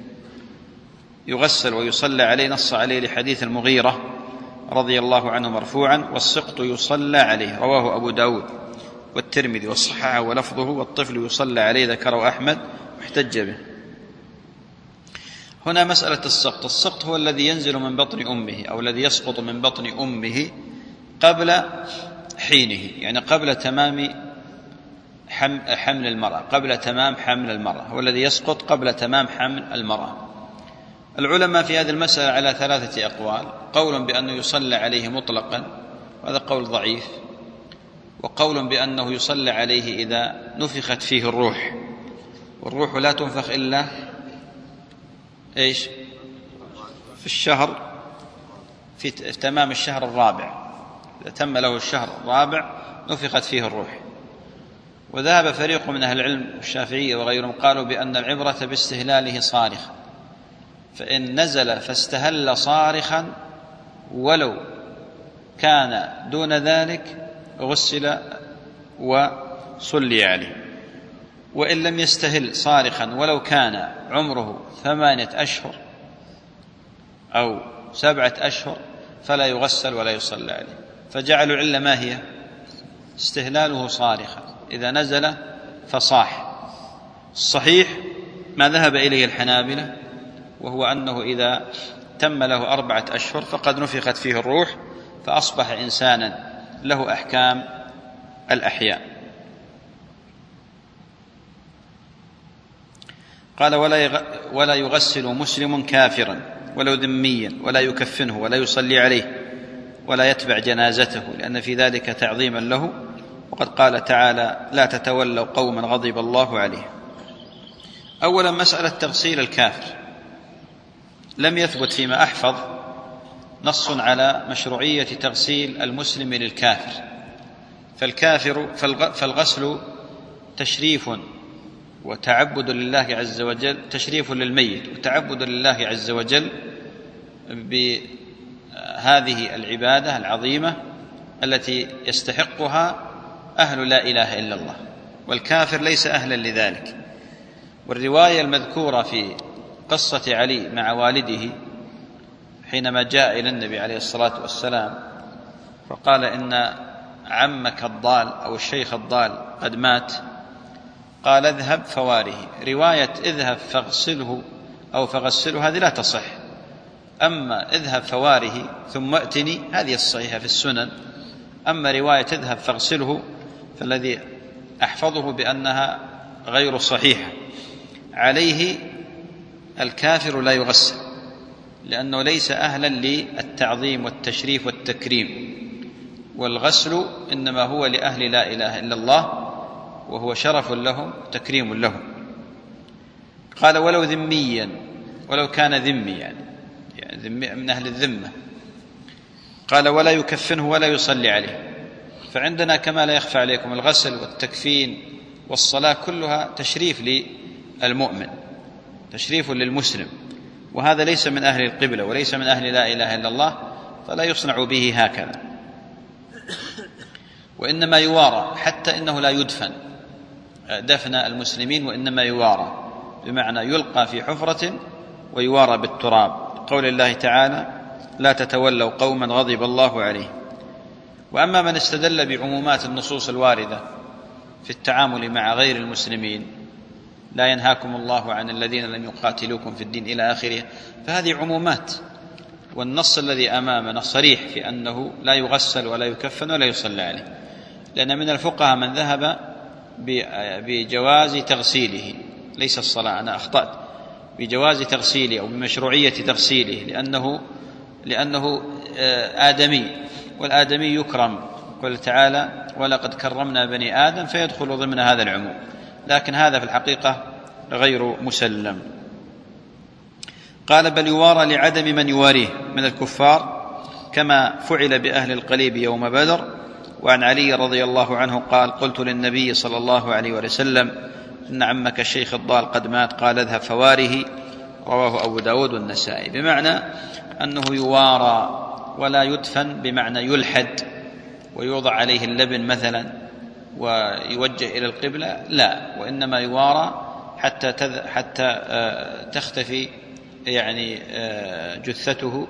Speaker 1: يغسل ويصلى عليه، نص عليه لحديث المغيرة رضي الله عنه مرفوعا والسقط يصلى عليه، رواه أبو داود والترمذي والصحاح ولفظه والطفل يصلى عليه، ذكره أحمد واحتج به. هنا مسألة السقط، السقط هو الذي ينزل من بطن أمه أو الذي يسقط من بطن أمه قبل حينه، يعني قبل تمام حمل المرأة، قبل تمام حمل المرأة، هو الذي يسقط قبل تمام حمل المرأة. العلماء في هذه المسألة على ثلاثة أقوال، قول بأنه يصلى عليه مطلقا وهذا قول ضعيف، وقول بأنه يصلى عليه إذا نفخت فيه الروح، والروح لا تنفخ إلا إيش في الشهر، في تمام الشهر الرابع، إذا تم له الشهر الرابع نفخت فيه الروح. وذهب فريق من أهل العلم الشافعية وغيرهم قالوا بأن العبرة باستهلاله صارخا، فإن نزل فاستهل صارخا ولو كان دون ذلك غسل وصلي عليه، وإن لم يستهل صارخا ولو كان عمره ثمانية أشهر أو سبعة أشهر فلا يغسل ولا يصلى عليه. فجعلوا العلة ما هي؟ استهلاله صارخا، إذا نزل فصاح. الصحيح ما ذهب إليه الحنابلة، وهو أنه إذا تم له أربعة أشهر فقد نفخت فيه الروح، فأصبح إنسانا له أحكام الأحياء. قال ولا يغسل مسلم كافرا ولو ذميا ولا يكفنه ولا يصلي عليه ولا يتبع جنازته، لأن في ذلك تعظيما له، وقد قال تعالى لا تتولوا قوما غضب الله عليهم. أولا مسألة تغسيل الكافر، لم يثبت فيما أحفظ نص على مشروعية تغسيل المسلم للكافر، فالكافر فالغسل تشريف وتعبد لله عز وجل، تشريف للميت وتعبد لله عز وجل بهذه العبادة العظيمة التي يستحقها أهل لا إله إلا الله، والكافر ليس أهلا لذلك. والرواية المذكورة في قصة علي مع والده حينما جاء إلى النبي عليه الصلاة والسلام فقال إن عمك الضال أو الشيخ الضال قد مات، قال اذهب فواره. رواية اذهب فاغسله أو فغسله هذه لا تصح، أما اذهب فواره ثم ائتني هذه الصحيحة في السنن. أما رواية اذهب فاغسله فالذي أحفظه بأنها غير صحيحة. عليه الكافر لا يغسل لأنه ليس أهلا للتعظيم والتشريف والتكريم، والغسل إنما هو لأهل لا إله إلا الله، وهو شرف لهم تكريم لهم. قال ولو ذميا، ولو كان ذمي يعني, يعني ذمي من أهل الذمة. قال ولا يكفنه ولا يصلي عليه. فعندنا كما لا يخفى عليكم الغسل والتكفين والصلاة كلها تشريف للمؤمن، تشريف للمسلم، وهذا ليس من أهل القبلة وليس من أهل لا إله إلا الله، فلا يصنع به هكذا، وإنما يوارى، حتى إنه لا يدفن دفن المسلمين، وإنما يوارى بمعنى يلقى في حفرة ويوارى بالتراب، قول الله تعالى لا تتولوا قوما غضب الله عليه. وأما من استدل بعمومات النصوص الواردة في التعامل مع غير المسلمين، لا ينهاكم الله عن الذين لم يقاتلوكم في الدين إلى آخره، فهذه عمومات، والنص الذي أمامنا صريح في أنه لا يغسل ولا يكفن ولا يصلى عليه، لأن من الفقهاء من ذهب بجواز تغسيله، ليس الصلاة، أنا أخطأت، بجواز تغسيله أو بمشروعية تغسيله، لأنه لأنه آدمي، والآدمي يكرم، قال تعالى ولقد كرمنا بني آدم، فيدخل ضمن هذا العموم، لكن هذا في الحقيقة غير مسلم. قال بل يوارى لعدم من يواريه من الكفار، كما فعل بأهل القليب يوم بدر، وعن علي رضي الله عنه قال: قلت للنبي صلى الله عليه وسلم: إن عمك الشيخ الضال قد مات، قال: اذهب فواره. رواه أبو داود والنسائي. بمعنى أنه يوارى ولا يدفن، بمعنى يلحد ويوضع عليه اللبن مثلا ويوجه إلى القبلة، لا، وإنما يوارى حتى حتى تختفي يعني جثته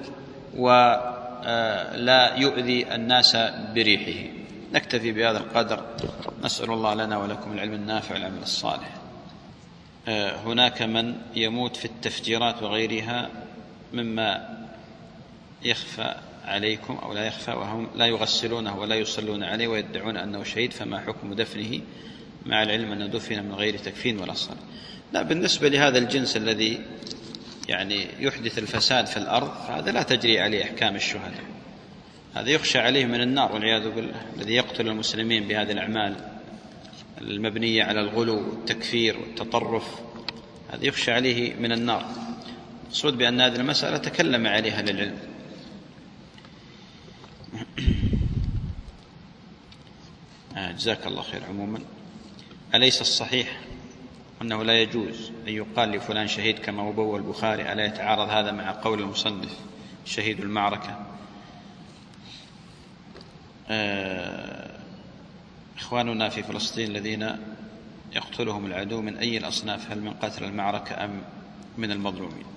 Speaker 1: ولا يؤذي الناس بريحه. نكتفي بهذا القدر. نسأل الله لنا ولكم العلم النافع والعمل الصالح. هناك من يموت في التفجيرات وغيرها مما يخفى عليكم أو لا يخفى، وهم لا يغسلونه ولا يصلون عليه ويدعون أنه شهيد، فما حكم دفنه مع العلم أنه دفن من غير تكفين ولا صلاة؟ لا، بالنسبة لهذا الجنس الذي يعني يحدث الفساد في الأرض فهذا لا تجري عليه أحكام الشهداء، هذا يخشى عليه من النار والعياذ بالله. الذي يقتل المسلمين بهذه الأعمال المبنية على الغلو والتكفير والتطرف هذا يخشى عليه من النار. المقصود بأن هذه المسألة تكلم عليها للعلم. آه جزاك الله خير. عموما أليس الصحيح أنه لا يجوز أن يقال لفلان شهيد كما هو بول البخاري؟ ألا يتعارض هذا مع قول المصنف شهيد المعركة؟ آه إخواننا في فلسطين الذين يقتلهم العدو من أي الأصناف، هل من قتل المعركة أم من المظلومين؟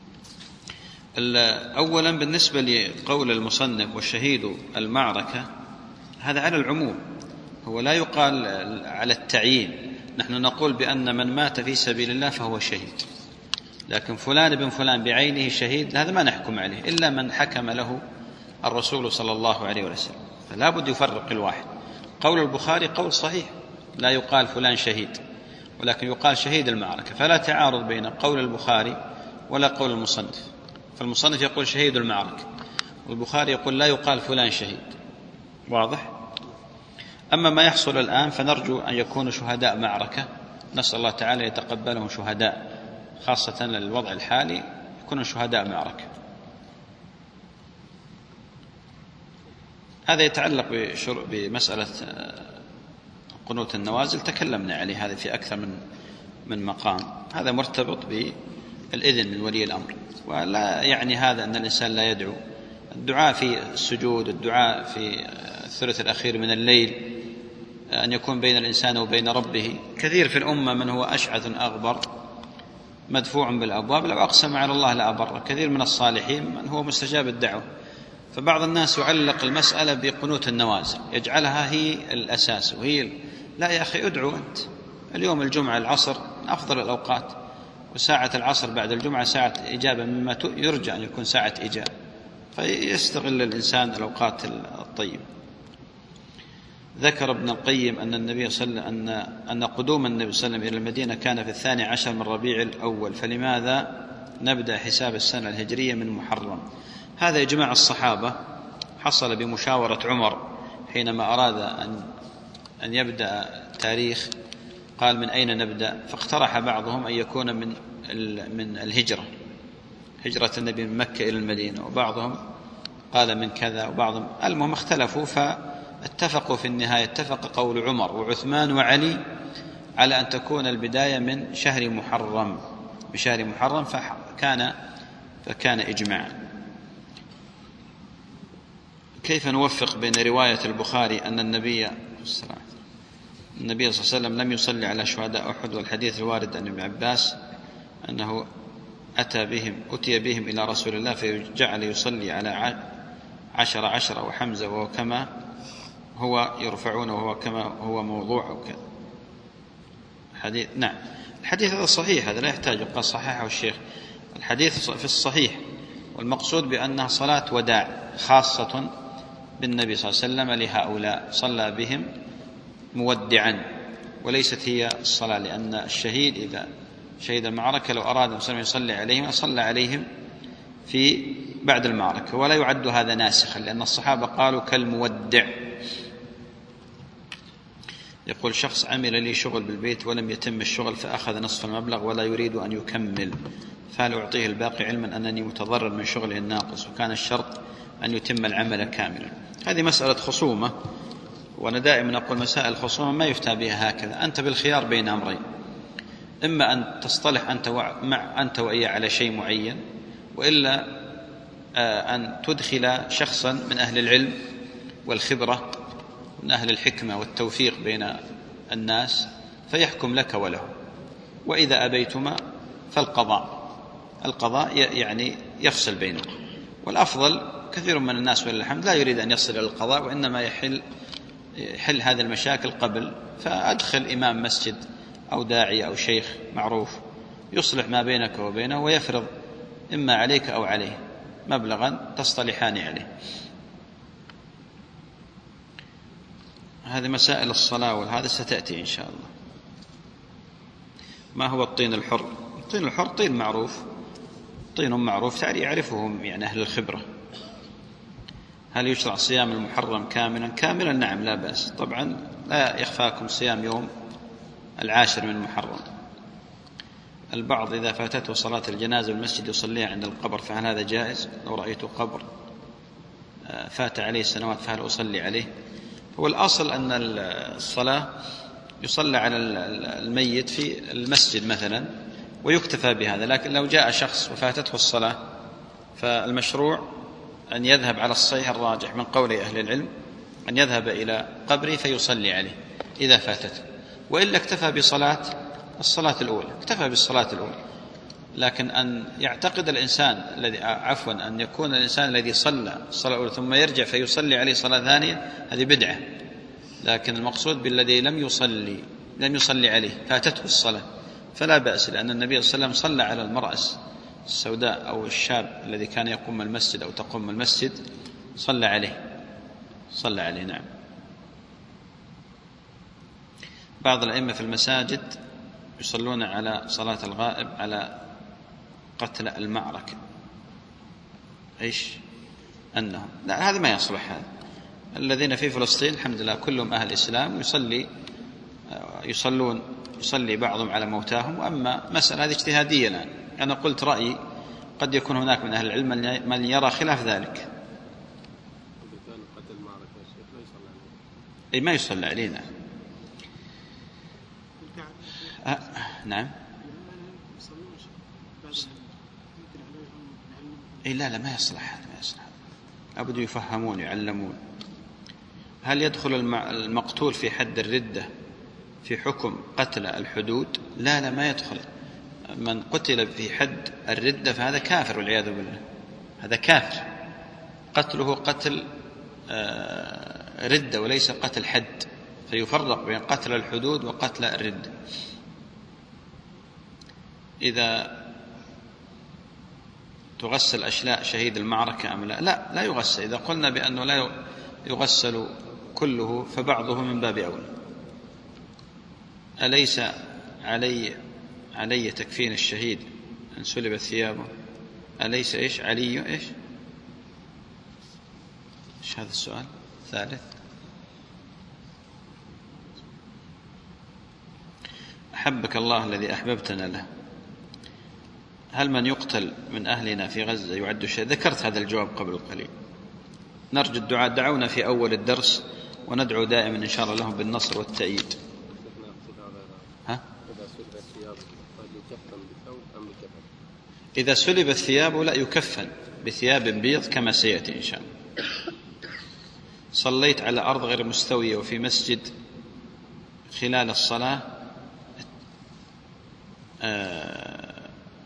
Speaker 1: أولا بالنسبة لقول المصنف والشهيد المعركة هذا على العموم، هو لا يقال على التعيين. نحن نقول بأن من مات في سبيل الله فهو شهيد، لكن فلان بن فلان بعينه شهيد هذا ما نحكم عليه إلا من حكم له الرسول صلى الله عليه وسلم، فلا بد يفرق الواحد. قول البخاري قول صحيح، لا يقال فلان شهيد ولكن يقال شهيد المعركة، فلا تعارض بين قول البخاري ولا قول المصنف. فالمصنف يقول شهيد المعركة والبخاري يقول لا يقال فلان شهيد. واضح؟ أما ما يحصل الآن فنرجو أن يكونوا شهداء معركة، نسأل الله تعالى يتقبلهم شهداء، خاصة للوضع الحالي يكونوا شهداء معركة. هذا يتعلق بمسألة قنوت النوازل، تكلمنا عليه هذا في أكثر من من مقام. هذا مرتبط بالإذن من ولي الأمر، ولا يعني هذا أن الإنسان لا يدعو. الدعاء في السجود، الدعاء في الثلث الأخير من الليل، أن يكون بين الإنسان وبين ربه. كثير في الأمة من هو أشعث أغبر مدفوع بالأبواب، لو أقسم على الله لأبره. كثير من الصالحين من هو مستجاب الدعوة. فبعض الناس يعلق المسألة بقنوت النوازل، يجعلها هي الأساس وهي لا يا أخي، ادعو أنت. اليوم الجمعة العصر أفضل الأوقات، وساعة العصر بعد الجمعة ساعة إجابة مما يرجى أن يكون ساعة إجابة، فيستغل الإنسان الأوقات الطيبة. ذكر ابن القيم أن النبي صلى الله عليه وسلم أن أن قدوم النبي صلى الله عليه وسلم إلى المدينة كان في الثاني عشر من ربيع الأول، فلماذا نبدأ حساب السنة الهجرية من محرم؟ هذا إجماع الصحابة حصل بمشاورة عمر حينما أراد أن أن يبدأ تاريخ، قال من أين نبدأ؟ فاقترح بعضهم أن يكون من من الهجرة، هجرة النبي من مكة إلى المدينة، وبعضهم قال من كذا، وبعضهم المهم اختلفوا، فاتفقوا في النهاية، اتفق قول عمر وعثمان وعلي على أن تكون البداية من شهر محرم، بشهر محرم، فكان فكان إجماعا. كيف نوفق بين رواية البخاري أن النبي النبي صلى الله عليه وسلم لم يصلي على شهداء أحد، والحديث الوارد عن ابن عباس أنه أتى بهم أتي بهم إلى رسول الله فجعل يصلي على عشر عشر وحمزة وهو كما هو يرفعون وهو كما هو موضوع أو كذا حديث؟ نعم، الحديث هذا صحيح، هذا لا يحتاج قال صححه الشيخ. الحديث في الصحيح، والمقصود بأنها صلاة وداع خاصة بالنبي صلى الله عليه وسلم لهؤلاء، صلى بهم مودعا، وليست هي الصلاة، لأن الشهيد إذا شهد المعركة لو أراد المسلم يصلي عليهم صلى عليهم في بعد المعركة، ولا يعد هذا ناسخا، لأن الصحابة قالوا كالمودع. يقول شخص عمل لي شغل بالبيت ولم يتم الشغل فأخذ نصف المبلغ ولا يريد أن يكمل، فهل أعطيه الباقي علما أنني متضرر من شغله الناقص، وكان الشرط أن يتم العمل كاملا؟ هذه مسألة خصومة، وأنا دائما أقول مسائل الخصومة ما يفتى بها هكذا، أنت بالخيار بين أمرين، إما أن تصطلح أنت مع أنت وإياه على شيء معين، وإلا أن تدخل شخصا من أهل العلم والخبرة من أهل الحكمة والتوفيق بين الناس فيحكم لك وله. وإذا أبيتما فالقضاء القضاء يعني يفصل بينكم. والأفضل كثير من الناس ولله الحمد لا يريد أن يصل إلى القضاء، وإنما يحل يحل هذه المشاكل قبل، فأدخل إمام مسجد أو داعي أو شيخ معروف يصلح ما بينك وبينه، ويفرض إما عليك أو عليه مبلغا تصطلحان عليه. هذه مسائل الصلاة وهذا ستأتي إن شاء الله. ما هو الطين الحر؟ الطين الحر طين معروف، طين معروف يعرفهم يعني أهل الخبرة. هل يشرع صيام المحرم كاملا؟ كاملا نعم لا بأس، طبعا لا يخفاكم صيام يوم العاشر من محرم. البعض إذا فاتته صلاة الجنازة والمسجد يصليها عند القبر فهل هذا جائز؟ لو رأيت قبر فات عليه سنوات فهل أصلي عليه؟ هو الأصل أن الصلاة يصلى على الميت في المسجد مثلا ويكتفى بهذا، لكن لو جاء شخص وفاتته الصلاة فالمشروع أن يذهب على الصحيح الراجح من قول أهل العلم أن يذهب إلى قبره فيصلي عليه إذا فاتته، وإلا اكتفى بصلاة الصلاة الأولى، اكتفى بالصلاة الأولى. لكن أن يعتقد الإنسان الذي عفوا أن يكون الإنسان الذي صلى الصلاة الأولى ثم يرجع فيصلي عليه صلاة ثانية هذه بدعة. لكن المقصود بالذي لم يصلي لم يصلي عليه فاتته الصلاة فلا بأس، لأن النبي صلى الله عليه وسلم صلى على المرأة السوداء أو الشاب الذي كان يقوم المسجد أو تقوم المسجد صلى عليه صلى عليه نعم. بعض الأئمة في المساجد يصلون على صلاة الغائب على قتل المعركة. إيش أنهم لا هذا ما يصلح. هذا الذين في فلسطين الحمد لله كلهم أهل إسلام يصلي يصلون يصلي بعضهم على موتاهم، وأما مسألة هذه اجتهادية الآن. أنا قلت رأيي قد يكون هناك من أهل العلم من يرى خلاف ذلك. أي ما يصلى علينا أه نعم إيه لا لا ما يصلح هذا ما يصلح، أبدوا يفهمون يعلمون. هل يدخل المقتول في حد الردة في حكم قتل الحدود؟ لا لا ما يدخل. من قتل في حد الردة فهذا كافر والعياذ بالله، هذا كافر، قتله قتل ردة وليس قتل حد، فيفرق بين قتل الحدود وقتل الردة. إذا تغسل أشلاء شهيد المعركة أم لا؟ لا لا يغسل. إذا قلنا بأنه لا يغسل كله فبعضه من باب أولى. أليس علي علي تكفين الشهيد أن سلبت ثيابه؟ أليس إيش علي إيش إيش هذا السؤال الثالث؟ أحبك الله الذي أحببتنا له، هل من يقتل من أهلنا في غزة يعد شيء؟ ذكرت هذا الجواب قبل قليل. نرجو الدعاء، دعونا في أول الدرس وندعو دائما إن شاء الله لهم بالنصر والتأييد. ها؟ إذا سلب الثياب لا يكفن بثياب بيض كما سيأتي إن شاء الله. صليت على أرض غير مستوية وفي مسجد خلال الصلاة آه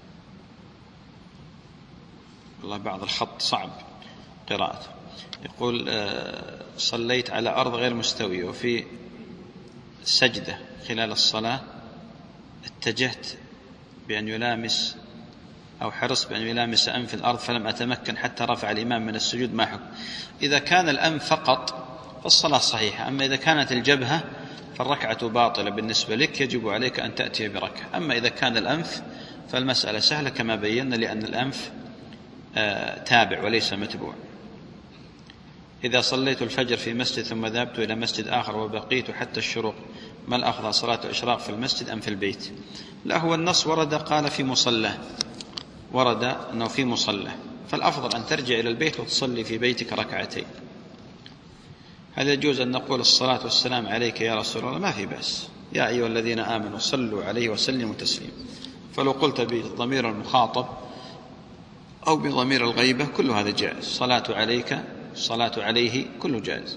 Speaker 1: والله بعض الخط صعب قراءته. يقول آه صليت على أرض غير مستوية وفي سجدة خلال الصلاة اتجهت بأن يلامس أو حرص بأن يلامس أنف الأرض فلم أتمكن حتى رفع الإمام من السجود، ما حكم؟ إذا كان الأنف فقط فالصلاة صحيحة، أما إذا كانت الجبهة فالركعة باطلة بالنسبة لك، يجب عليك أن تأتي بركعة. أما إذا كان الأنف فالمسألة سهلة كما بينا، لأن الأنف آه تابع وليس متبوع. إذا صليت الفجر في مسجد ثم ذهبت إلى مسجد آخر وبقيت حتى الشروق، ما الأفضل صلاة الإشراق في المسجد أم في البيت؟ لا هو النص ورد قال في مصلى، ورد أنه في مصلى، فالأفضل أن ترجع إلى البيت وتصلي في بيتك ركعتين. هل يجوز أن نقول الصلاة والسلام عليك يا رسول الله؟ ما في بأس. يا أيها الذين آمنوا صلوا عليه وسلموا تسليما. فلو قلت بضمير المخاطب أو بضمير الغيبة كل هذا جائز. صلاة عليك، صلاة عليه، كله جائز.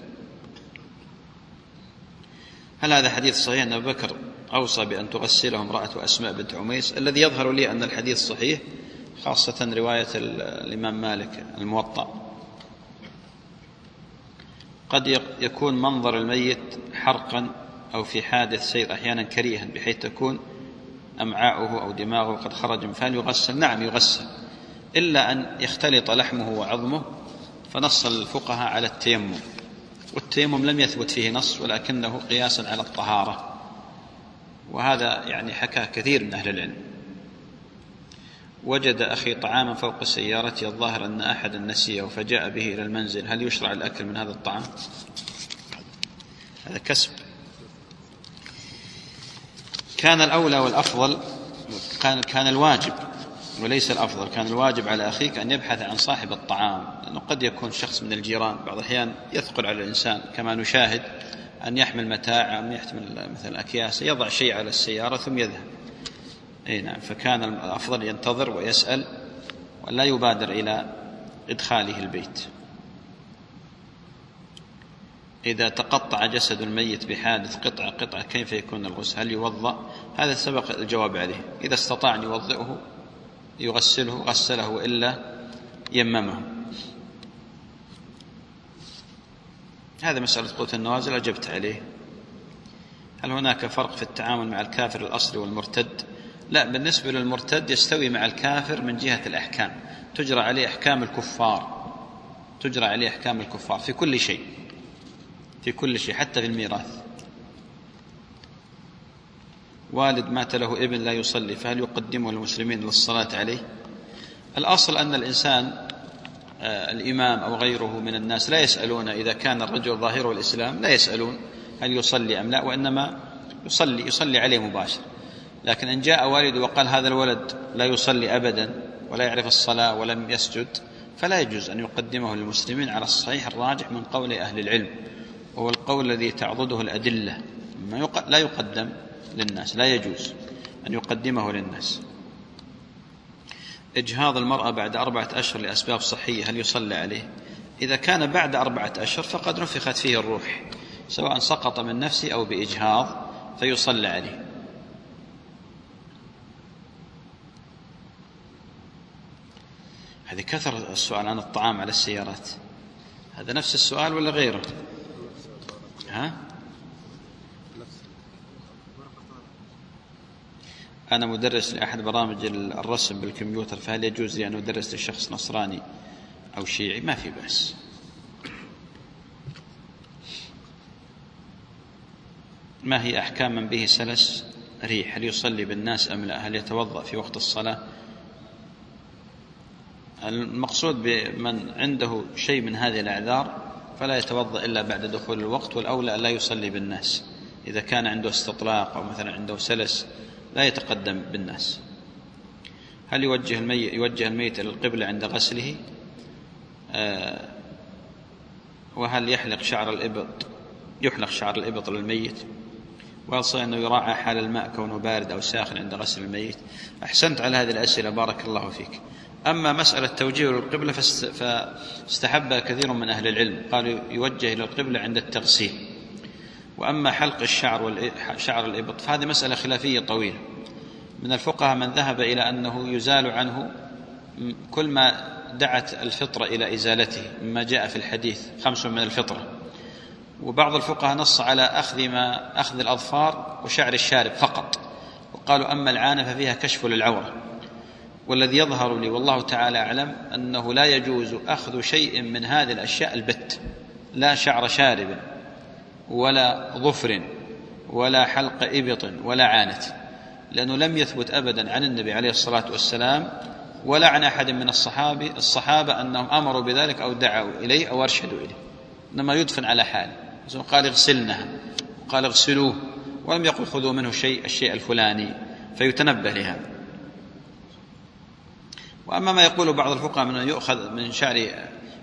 Speaker 1: هل هذا حديث صحيح أن أبو بكر أوصى بأن تغسله امرأة أسماء بنت عميس؟ الذي يظهر لي أن الحديث صحيح، خاصة رواية الإمام مالك الموطأ. قد يكون منظر الميت حرقا أو في حادث سير أحيانا كريها بحيث تكون أمعاؤه أو دماغه قد خرج من، فهل يغسل؟ نعم يغسل، إلا أن يختلط لحمه وعظمه، فنص الفقهاء على التيمم، والتيمم لم يثبت فيه نص ولكنه قياسا على الطهارة، وهذا يعني حكاه كثير من أهل العلم. وجد أخي طعاما فوق سيارتي الظاهر أن أحد نسيه فجاء به إلى المنزل، هل يشرع الأكل من هذا الطعام؟ هذا كسب. كان الأولى والأفضل، كان, كان الواجب وليس الأفضل، كان الواجب على أخيك أن يبحث عن صاحب الطعام، لأنه قد يكون شخص من الجيران، بعض الأحيان يثقل على الإنسان كما نشاهد أن يحمل متاع، أن يحمل مثلا أكياس، يضع شيء على السيارة ثم يذهب. أي نعم، فكان الأفضل ينتظر ويسأل ولا يبادر إلى إدخاله البيت. إذا تقطع جسد الميت بحادث قطعة قطعة كيف يكون الغسل؟ هل يوضأ؟ هذا سبق الجواب عليه. إذا استطاع أن يوضئه يغسله غسله، وإلا يممه. هذا مسألة قوت النوازل أجبت عليه. هل هناك فرق في التعامل مع الكافر الأصلي والمرتد؟ لا، بالنسبة للمرتد يستوي مع الكافر من جهة الأحكام، تجرى عليه أحكام الكفار، تجرى عليه أحكام الكفار في كل شيء، في كل شيء حتى في الميراث. والد مات له ابن لا يصلي، فهل يقدمه المسلمين للصلاة عليه؟ الأصل أن الإنسان الإمام أو غيره من الناس لا يسألون، إذا كان الرجل ظاهره الإسلام لا يسألون هل يصلي أم لا، وإنما يصلي يصلي عليه مباشر. لكن إن جاء والد وقال هذا الولد لا يصلي أبدا ولا يعرف الصلاة ولم يسجد، فلا يجوز أن يقدمه للمسلمين على الصحيح الراجح من قول أهل العلم، وهو القول الذي تعضده الأدلة. لا يقدم للناس، لا يجوز أن يقدمه للناس. إجهاض المرأة بعد أربعة أشهر لأسباب صحية، هل يصلى عليه؟ إذا كان بعد أربعة أشهر فقد نفخت فيه الروح، سواء سقط من نفسه أو بإجهاض، فيصلى عليه. هذه كثر السؤال عن الطعام على السيارات، هذا نفس السؤال ولا غيره؟ ها؟ أنا مدرس لأحد برامج الرسم بالكمبيوتر، فهل يجوز لي أن أدرس لشخص نصراني أو شيعي؟ ما في بأس. ما هي أحكام من به سلس ريح؟ هل يصلي بالناس أم لا؟ هل يتوضأ في وقت الصلاة؟ المقصود بمن عنده شيء من هذه الأعذار فلا يتوضأ إلا بعد دخول الوقت، والأولى لا يصلي بالناس. إذا كان عنده استطلاق أو مثلا عنده سلس لا يتقدم بالناس. هل يوجه الميت, يوجه الميت إلى القبلة عند غسله؟ آه وهل يحلق شعر الإبط يحلق شعر الإبط للميت؟ وهل صحيح أنه يراعى حال الماء كونه بارد أو ساخن عند غسل الميت؟ أحسنت على هذه الأسئلة، بارك الله فيك. أما مسألة توجيه للقبلة فاستحبها كثير من أهل العلم، قالوا يوجه إلى القبلة عند التغسيل. وأما حلق الشعر وشعر الإبط فهذه مسألة خلافية طويلة. من الفقهاء من ذهب إلى أنه يزال عنه كل ما دعت الفطرة إلى إزالته مما جاء في الحديث خمس من الفطرة. وبعض الفقهاء نص على أخذ ما أخذ الأظفار وشعر الشارب فقط، وقالوا أما العانة ففيها كشف للعورة. والذي يظهر لي والله تعالى أعلم أنه لا يجوز أخذ شيء من هذه الأشياء البت، لا شعر شارب ولا ظفر ولا حلق إبط ولا عانة، لأنه لم يثبت أبدا عن النبي عليه الصلاة والسلام ولا عن أحد من الصحابة الصحابة أنهم أمروا بذلك أو دعوا إليه أو أرشدوا إليه، إنما يدفن على حاله. قال اغسلنها، قال اغسلوه، ولم يقل خذوا منه شيء الشيء الفلاني، فيتنبه لهذا. وأما ما يقول بعض الفقهاء من يؤخذ من شعر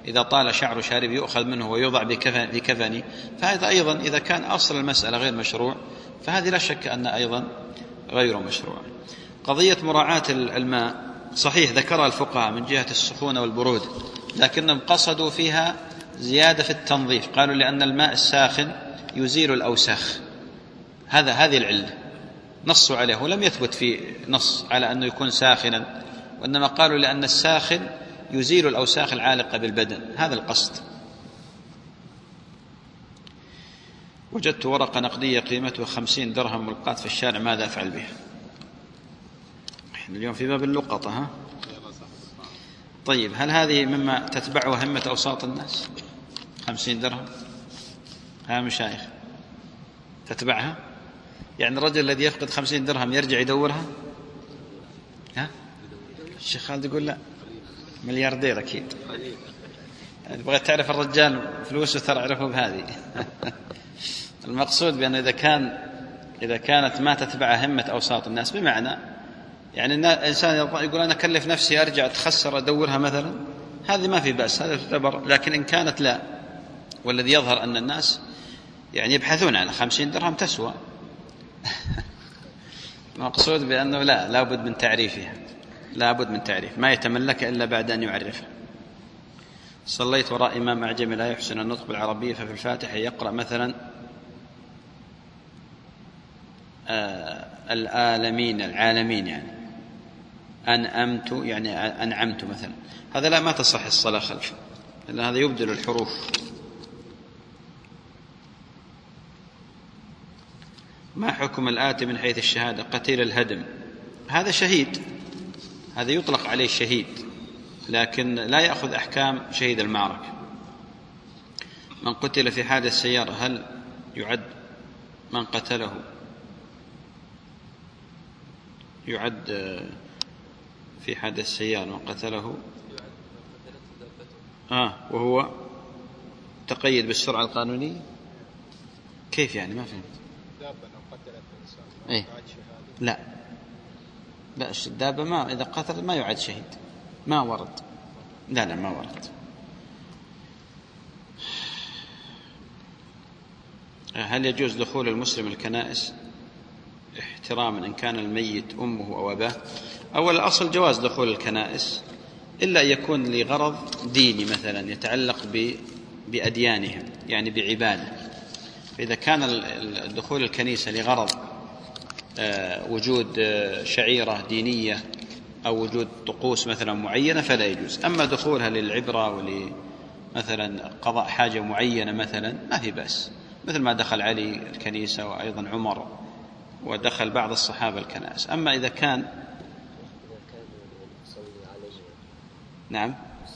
Speaker 1: إذا طال شعر شارب يؤخذ منه ويوضع بكفني، فهذا أيضا إذا كان أصل المسألة غير مشروع فهذه لا شك أن أيضا غير مشروع. قضية مراعاة الماء صحيح ذكرها الفقهاء من جهة السخونة والبرود، لكنهم قصدوا فيها زيادة في التنظيف، قالوا لأن الماء الساخن يزيل الأوساخ، هذا هذه العلة نصوا عليه، ولم يثبت في نص على أنه يكون ساخنا، وإنما قالوا لأن الساخن يزيل الأوساخ العالقة بالبدن، هذا القصد. وجدت ورقة نقدية قيمتها خمسين درهم ملقاة في الشارع، ماذا أفعل بها؟ اليوم في باب اللقطة. ها؟ طيب هل هذه مما تتبعه همة أوساط الناس؟ خمسين درهم ها مشايخ تتبعها؟ يعني الرجل الذي يفقد خمسين درهم يرجع يدورها؟ ها؟ الشيخ خالد يقول لا، ملياردير أكيد. بغيت تعرف الرجال فلوسه ترى عرفه بهذه. المقصود بأن إذا كان إذا كانت ما تتبع همة أوساط الناس، بمعنى يعني الإنسان يقول أنا أكلف نفسي أرجع أتخسر أدورها مثلا، هذه ما في بأس، هذا تعتبر. لكن إن كانت لا، والذي يظهر أن الناس يعني يبحثون عن خمسين درهم تسوى. المقصود بأنه لا، لابد من تعريفها، لابد من تعريف، ما يتملك إلا بعد أن يعرفها. صليت وراء إمام أعجمي لا يحسن النطق بالعربية، ففي الفاتحة يقرأ مثلا آه العالمين العالمين يعني أنعمت، يعني أنعمت مثلا، هذا لا، ما تصح الصلاة خلفه، لأن هذا يبدل الحروف. ما حكم الآتي من حيث الشهادة قتيل الهدم؟ هذا شهيد، هذا يطلق عليه شهيد، لكن لا يأخذ أحكام شهيد المعركة. من قتل في حادث سيارة هل يعد من قتله يعد في حادث سيارة من قتله آه وهو تقيد بالسرعة القانونية؟ كيف يعني؟ ما فهمت. إيه؟ لا لا، الدابة ما إذا قتل ما يعد شهيد، ما ورد، لا لا ما ورد. هل يجوز دخول المسلم الكنائس احتراما إن كان الميت أمه أو أباه؟ أول الأصل جواز دخول الكنائس، إلا أن يكون لغرض ديني مثلا يتعلق بأديانهم، يعني بعبادة. فإذا كان الدخول الكنيسة لغرض وجود شعيرة دينية أو وجود طقوس مثلا معينة فلا يجوز. أما دخولها للعبرة ولمثلا قضاء حاجة معينة مثلا ما في بأس، مثل ما دخل علي الكنيسة وأيضا عمر ودخل بعض الصحابة الكنائس. أما إذا كان نعم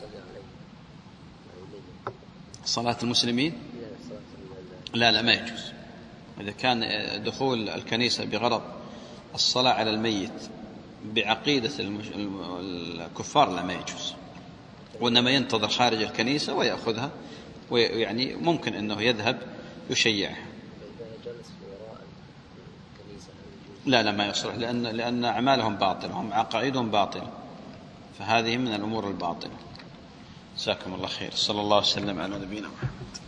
Speaker 1: صلاة المسلمين لا لا ما يجوز. إذا كان دخول الكنيسة بغرض الصلاة على الميت بعقيدة الكفار لا ما يجوز، وإنما ينتظر خارج الكنيسة ويأخذها، ويعني ممكن أنه يذهب يشيعها. لا لا ما يصلح، لأن لأن أعمالهم باطلة، هم عقائدهم باطلة، فهذه من الأمور الباطلة. جزاكم الله خير. صلى الله وسلم على نبينا محمد.